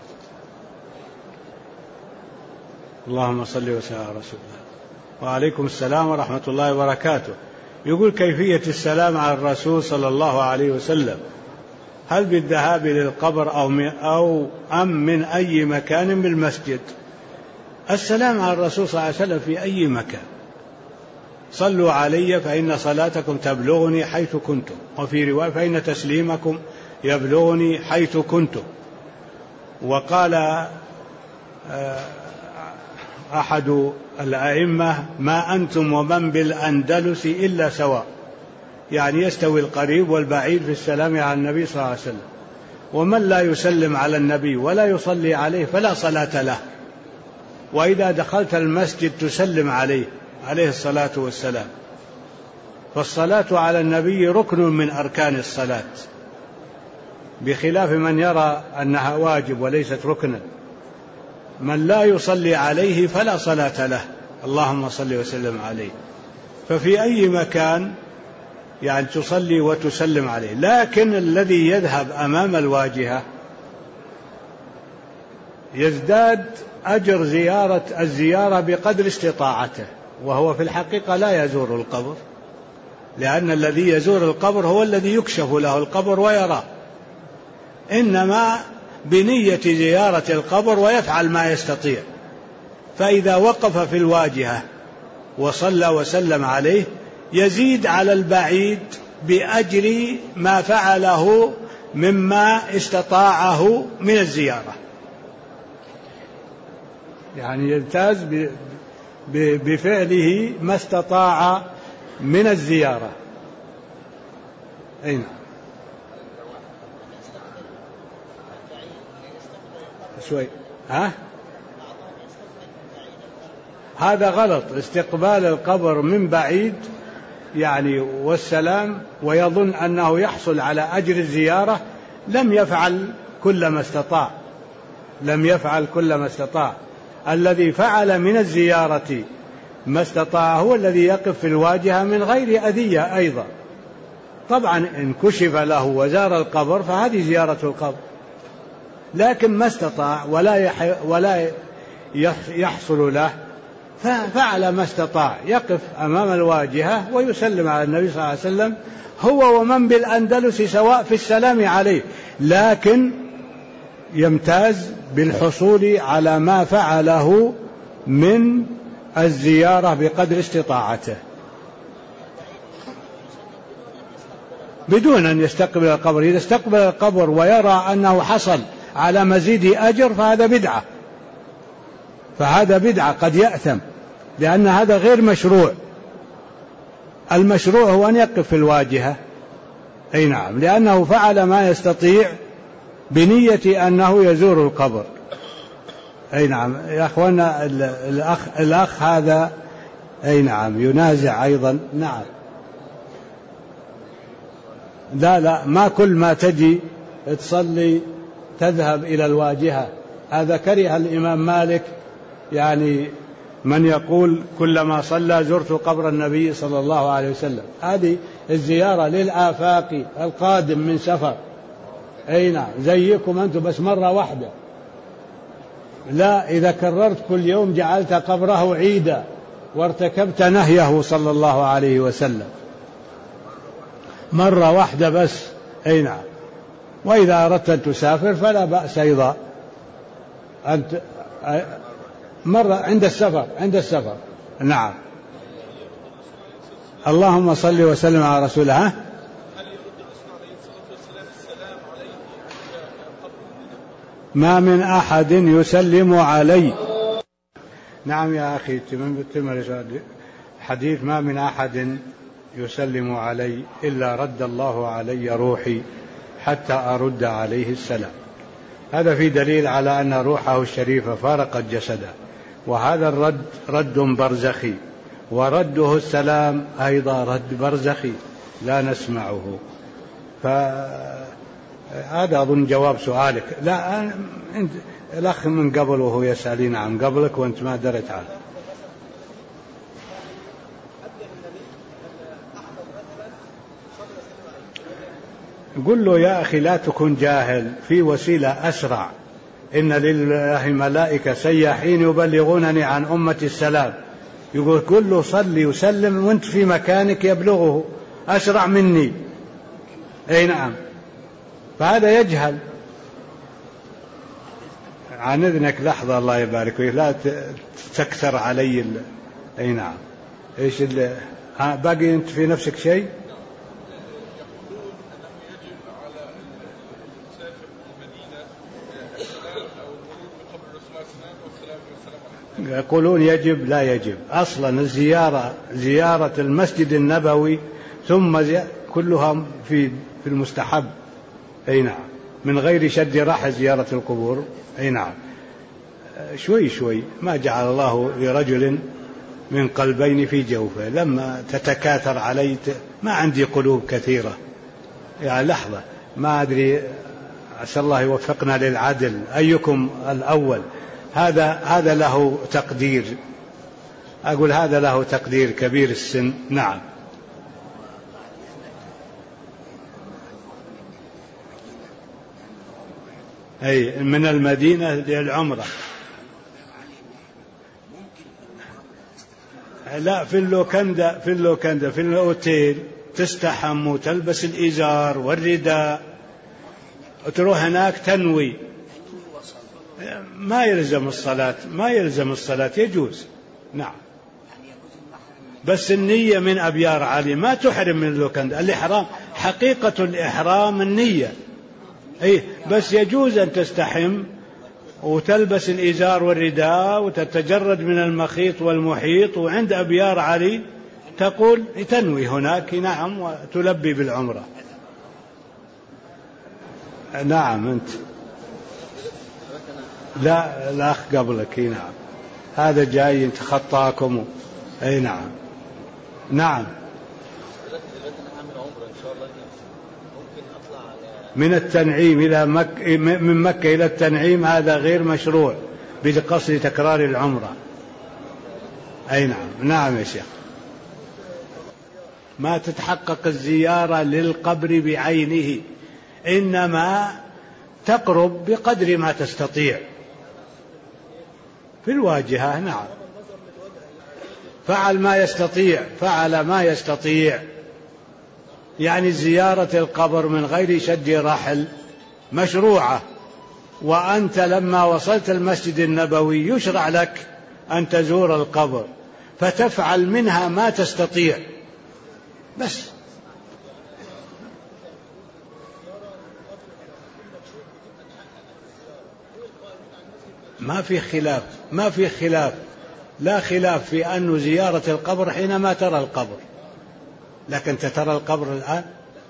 اللهم صل وسلم على رسول الله. وعليكم السلام ورحمة الله وبركاته. يقول كيفية السلام على الرسول صلى الله عليه وسلم، هل بالذهاب للقبر أم من أي مكان بالمسجد؟ السلام على الرسول صلى الله عليه وسلم في أي مكان. صلوا علي فإن صلاتكم تبلغني حيث كنتم، وفي رواية فإن تسليمكم يبلغني حيث كنتم. وقال أحد الأئمة ما أنتم ومن بالأندلس إلا سواء، يعني يستوي القريب والبعيد في السلام على النبي صلى الله عليه وسلم. ومن لا يسلم على النبي ولا يصلي عليه فلا صلاة له. وإذا دخلت المسجد تسلم عليه الصلاة والسلام. فالصلاة على النبي ركن من أركان الصلاة، بخلاف من يرى أنها واجب وليست ركنا. من لا يصلي عليه فلا صلاة له. اللهم صل وسلم عليه. ففي أي مكان يعني تصلي وتسلم عليه. لكن الذي يذهب أمام الواجهة يزداد أجر الزيارة بقدر استطاعته، وهو في الحقيقة لا يزور القبر، لأن الذي يزور القبر هو الذي يكشف له القبر ويراه، إنما بنية زيارة القبر ويفعل ما يستطيع. فإذا وقف في الواجهة وصلى وسلم عليه يزيد على البعيد بأجر ما فعله مما استطاعه من الزيارة، يعني يمتاز بفعله ما استطاع من الزيارة. أين شوي هذا غلط. استقبال القبر من بعيد يعني والسلام، ويظن أنه يحصل على أجر الزيارة، لم يفعل كل ما استطاع. الذي فعل من الزيارة ما استطاع هو الذي يقف في الواجهة من غير أذية أيضا. طبعا إن كشف له وزار القبر فهذه زيارة القبر، لكن ما استطاع ولا يحصل له ففعل ما استطاع، يقف أمام الواجهة ويسلم على النبي صلى الله عليه وسلم هو ومن بالأندلس سواء في السلام عليه، لكن يمتاز بالحصول على ما فعله من الزيارة بقدر استطاعته. بدون أن يستقبل القبر. إذا استقبل القبر ويرى أنه حصل على مزيد أجر فهذا بدعة قد يأثم، لأن هذا غير مشروع. المشروع هو أن يقف في الواجهة، أي نعم، لأنه فعل ما يستطيع بنية أنه يزور القبر. أي نعم يا أخوانا، الأخ هذا أي نعم ينازع أيضا. نعم لا ما كل ما تجي تصلي تذهب إلى الواجهة. هذا كره الإمام مالك، يعني من يقول كلما صلى زرت قبر النبي صلى الله عليه وسلم. هذه الزيارة للآفاق القادم من سفر، أي نعم، زيكم أنتم بس مرة واحدة. لا، إذا كررت كل يوم جعلت قبره عيدا وارتكبت نهيه صلى الله عليه وسلم. مرة واحدة بس، أي نعم. وإذا أردت أن تسافر فلا بأس أيضا أنت مرة عند السفر. نعم. اللهم صل وسلم على رسوله. ما من أحد يسلم علي. نعم يا أخي، حديث ما من أحد يسلم علي إلا رد الله علي روحي حتى أرد عليه السلام. هذا في دليل على أن روحه الشريفة فارقت جسده، وهذا الرد رد برزخي، ورده السلام أيضا رد برزخي لا نسمعه. فهذا أظن جواب سؤالك. لا، الأخ من قبل وهو يسألين عن قبلك وأنت ما درت عنه. قل له يا أخي لا تكن جاهل، في وسيلة أسرع. إن لله ملائكة سياحين يبلغونني عن أمة السلام. يقول قل له صلي وسلم وانت في مكانك يبلغه أسرع مني. أي نعم. فهذا يجهل. عن إذنك لحظة الله يبارك فيك، لا تكثر علي أي نعم. إيش باقي أنت في نفسك شيء؟ يقولون يجب لا يجب. أصلا زيارة المسجد النبوي ثم كلها في المستحب. أي نعم، من غير شد رحل زيارة القبور. أي نعم، شوي ما جعل الله لرجل من قلبين في جوفه. لما تتكاثر علي ما عندي قلوب كثيرة، يعني لحظة ما أدري، عسى الله يوفقنا للعدل. أيكم الأول؟ هذا له تقدير، أقول هذا له تقدير كبير السن. نعم. أي من المدينة للعمرة. لا، في اللوكندا في الأوتيل تستحم وتلبس الإزار والرداء وتروح هناك تنوي. ما يلزم الصلاة يجوز. نعم، بس النية من أبيار علي ما تحرم من اللوكندا. الإحرام حقيقة الإحرام النية. أي بس يجوز أن تستحم وتلبس الإزار والرداء وتتجرد من المخيط والمحيط، وعند أبيار علي تقول تنوي هناك. نعم، وتلبي بالعمرة. نعم. أنت لا، الأخ قبلك. نعم، هذا جاي يتخطاكم. أي نعم. من التنعيم إلى من مكة إلى التنعيم هذا غير مشروع بقصد تكرار العمرة. أي نعم يا شيخ. ما تتحقق الزيارة للقبر بعينه، إنما تقرب بقدر ما تستطيع في الواجهة. نعم، فعل ما يستطيع. يعني زيارة القبر من غير شد رحل مشروعة. وأنت لما وصلت المسجد النبوي يشرع لك أن تزور القبر، فتفعل منها ما تستطيع بس. ما في خلاف لا خلاف في أن زيارة القبر حينما ترى القبر، لكن ترى القبر الآن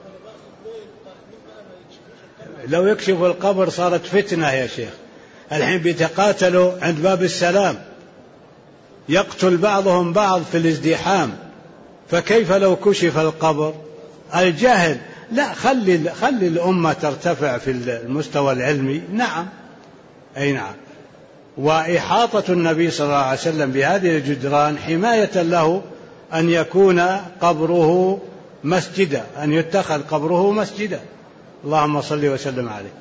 لو يكشف القبر صارت فتنة يا شيخ. الحين بيتقاتلوا عند باب السلام، يقتل بعضهم بعض في الازدحام، فكيف لو كشف القبر؟ الجهل. لا، خلي الأمة ترتفع في المستوى العلمي. نعم، أي نعم. وإحاطة النبي صلى الله عليه وسلم بهذه الجدران حماية له أن يكون قبره مسجدا، أن يتخذ قبره مسجدا. اللهم صل وسلم عليه.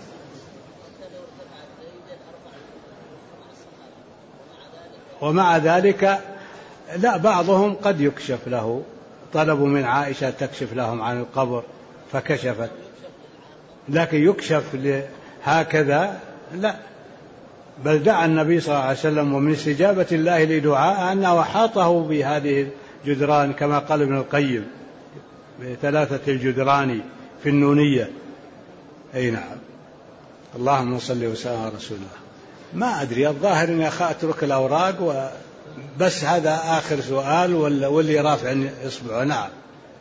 ومع ذلك لا، بعضهم قد يكشف له، طلبوا من عائشة تكشف لهم عن القبر فكشفت، لكن يكشف هكذا لا. بل دعا النبي صلى الله عليه وسلم، ومن استجابة الله لدعاء أنه أحاطه بهذه الجدران كما قال ابن القيم بثلاثة الجدران في النونية. أي نعم. اللهم صل وسلم على رسول الله. ما أدري، الظاهر أني أترك الأوراق بس هذا آخر سؤال واللي رافع إصبعه. نعم.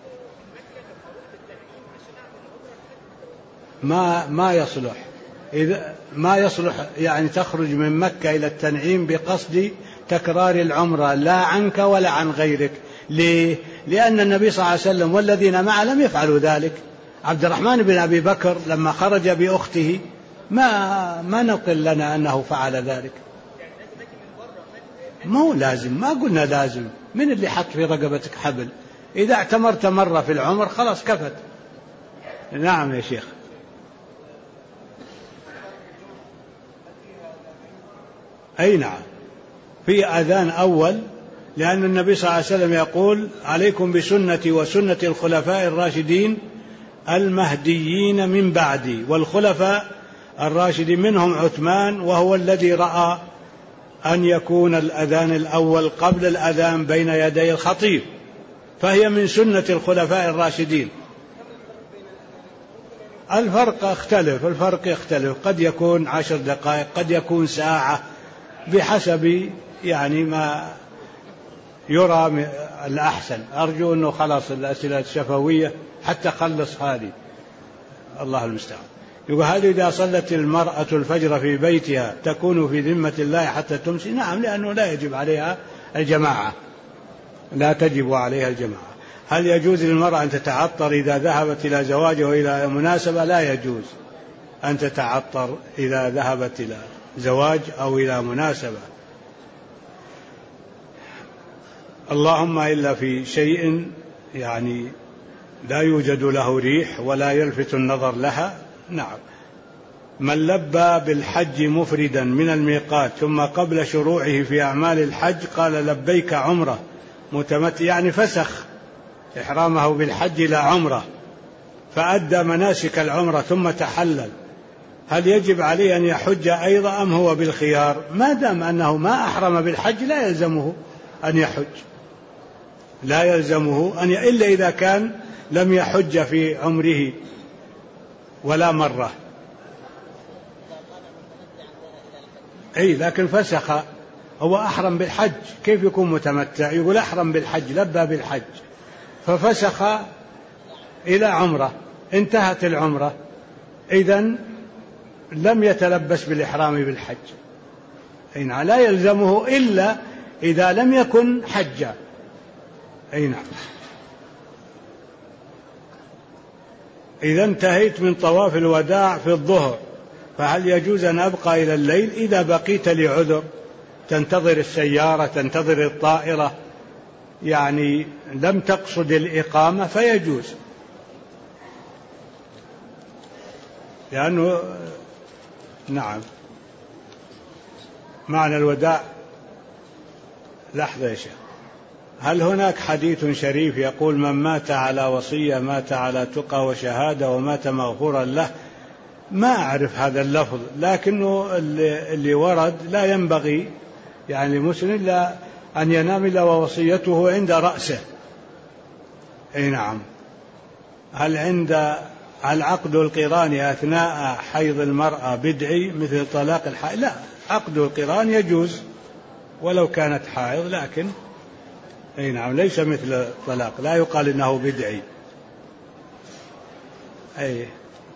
ما يصلح يعني تخرج من مكة إلى التنعيم بقصد تكرار العمرة، لا عنك ولا عن غيرك. ليه؟ لأن النبي صلى الله عليه وسلم والذين معه لم يفعلوا ذلك. عبد الرحمن بن أبي بكر لما خرج بأخته ما نقل لنا أنه فعل ذلك. مو لازم، ما قلنا لازم. من اللي حط في رقبتك حبل؟ إذا اعتمرت مرة في العمر خلاص كفت. نعم يا شيخ. أي نعم، في أذان أول، لأن النبي صلى الله عليه وسلم يقول: عليكم بسنتي وسنة الخلفاء الراشدين المهديين من بعدي. والخلفاء الراشدين منهم عثمان، وهو الذي رأى أن يكون الأذان الأول قبل الأذان بين يدي الخطيب، فهي من سنة الخلفاء الراشدين. الفرق يختلف، قد يكون 10 دقائق، قد يكون ساعة، بحسب يعني ما يرى الأحسن. أرجو أنه خلاص الأسئلة الشفوية حتى خلص هذه، الله المستعان. يقول: هل إذا صلت المرأة الفجر في بيتها تكون في ذمة الله حتى تمسي؟ نعم، لأنه لا يجب عليها الجماعة، لا تجب عليها الجماعة. هل يجوز للمرأة أن تتعطر إذا ذهبت إلى زواج وإلى مناسبة؟ لا يجوز أن تتعطر إذا ذهبت إلى زواج أو إلى مناسبة، اللهم إلا في شيء يعني لا يوجد له ريح ولا يلفت النظر لها. نعم. من لبى بالحج مفردا من الميقات ثم قبل شروعه في أعمال الحج قال: لبيك عمرة متمتع، يعني فسخ إحرامه بالحج إلى عمرة، فأدى مناسك العمرة ثم تحلل، هل يجب عليه أن يحج أيضا أم هو بالخيار؟ ما دام أنه ما أحرم بالحج لا يلزمه أن يحج، لا يلزمه إلا إذا كان لم يحج في عمره ولا مرة. أي لكن فسخ، هو أحرم بالحج، كيف يكون متمتع؟ يقول أحرم بالحج، لبى بالحج، ففسخ إلى عمرة، انتهت العمرة، إذن لم يتلبس بالإحرام بالحج. أي نعم، لا يلزمه إلا إذا لم يكن حجا. أي نعم. إذا انتهيت من طواف الوداع في الظهر، فهل يجوز أن أبقى إلى الليل؟ إذا بقيت لعذر، تنتظر السيارة، تنتظر الطائرة، يعني لم تقصد الإقامة فيجوز، لأنه نعم معنى الوداع. لحظة يا شيخ، هل هناك حديث شريف يقول: من مات على وصية مات على تقى وشهادة ومات مغفورا له؟ ما أعرف هذا اللفظ، لكنه اللي ورد لا ينبغي يعني المسلم لا أن ينام إلا ووصيته عند رأسه. أي نعم. هل عقد القران أثناء حيض المرأة بدعي مثل طلاق الحائض؟ لا، عقد القران يجوز ولو كانت حائض، لكن أي نعم ليس مثل الطلاق، لا يقال إنه بدعي. أي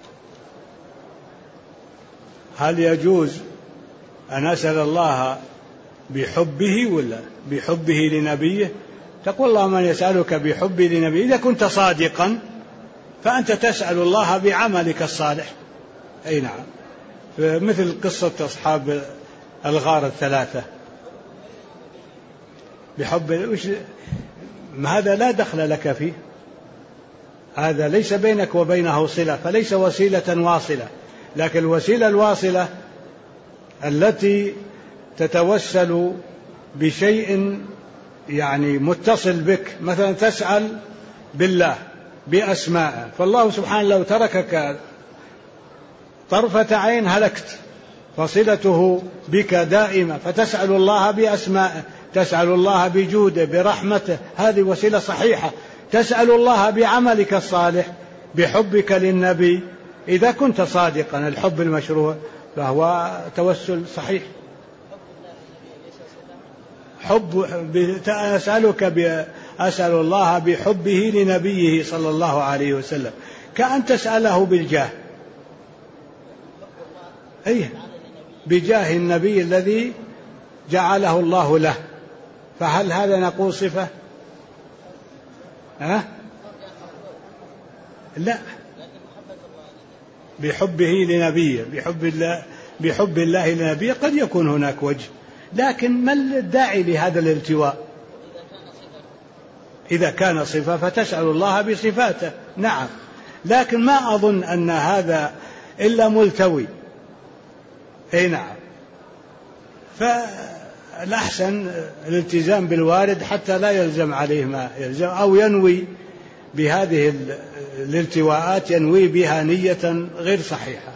هل يجوز أن أسأل الله بحبه ولا بحبه لنبيه؟ تقول اللهم من يسألك بحبي لنبيه، إذا كنت صادقا فأنت تسأل الله بعملك الصالح. أي نعم، مثل قصة أصحاب الغار الثلاثة بحب، هذا لا دخل لك فيه، هذا ليس بينك وبينه صلة، فليس وسيلة واصلة. لكن الوسيلة الواصلة التي تتوسل بشيء يعني متصل بك، مثلا تسأل بالله بأسماء، فالله سبحانه لو تركك طرفة عين هلكت، فصلته بك دائمة، فتسأل الله بأسمائه، تسأل الله بجوده برحمته، هذه وسيلة صحيحة. تسأل الله بعملك الصالح بحبك للنبي، إذا كنت صادقا الحب المشروع فهو توسل صحيح. أسأل الله بحبه لنبيه صلى الله عليه وسلم، كأن تسأله بالجاه، أي بجاه النبي الذي جعله الله له، فهل هذا نقول صفة؟ لا، بحبه لنبيه، بحب الله لنبيه قد يكون هناك وجه، لكن ما الداعي لهذا الالتواء؟ إذا كان صفة فتسأل الله بصفاته، نعم، لكن ما أظن أن هذا إلا ملتوي. أي نعم، فالأحسن الالتزام بالوارد حتى لا يلزم عليه ما يلزم، أو ينوي بهذه الالتواءات ينوي بها نية غير صحيحة.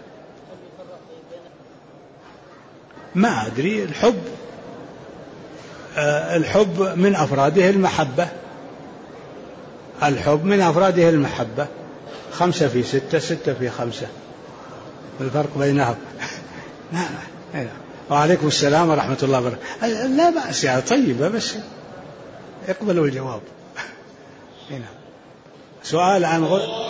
ما أدري، الحب من أفراده المحبة، الحب من أفراده المحبة، 5 في 6 6 في 5، الفرق بينهم. نعم. وعليكم السلام ورحمة الله وبركاته. لا بأس يعني، طيبة، بس اقبلوا الجواب. هنا سؤال عن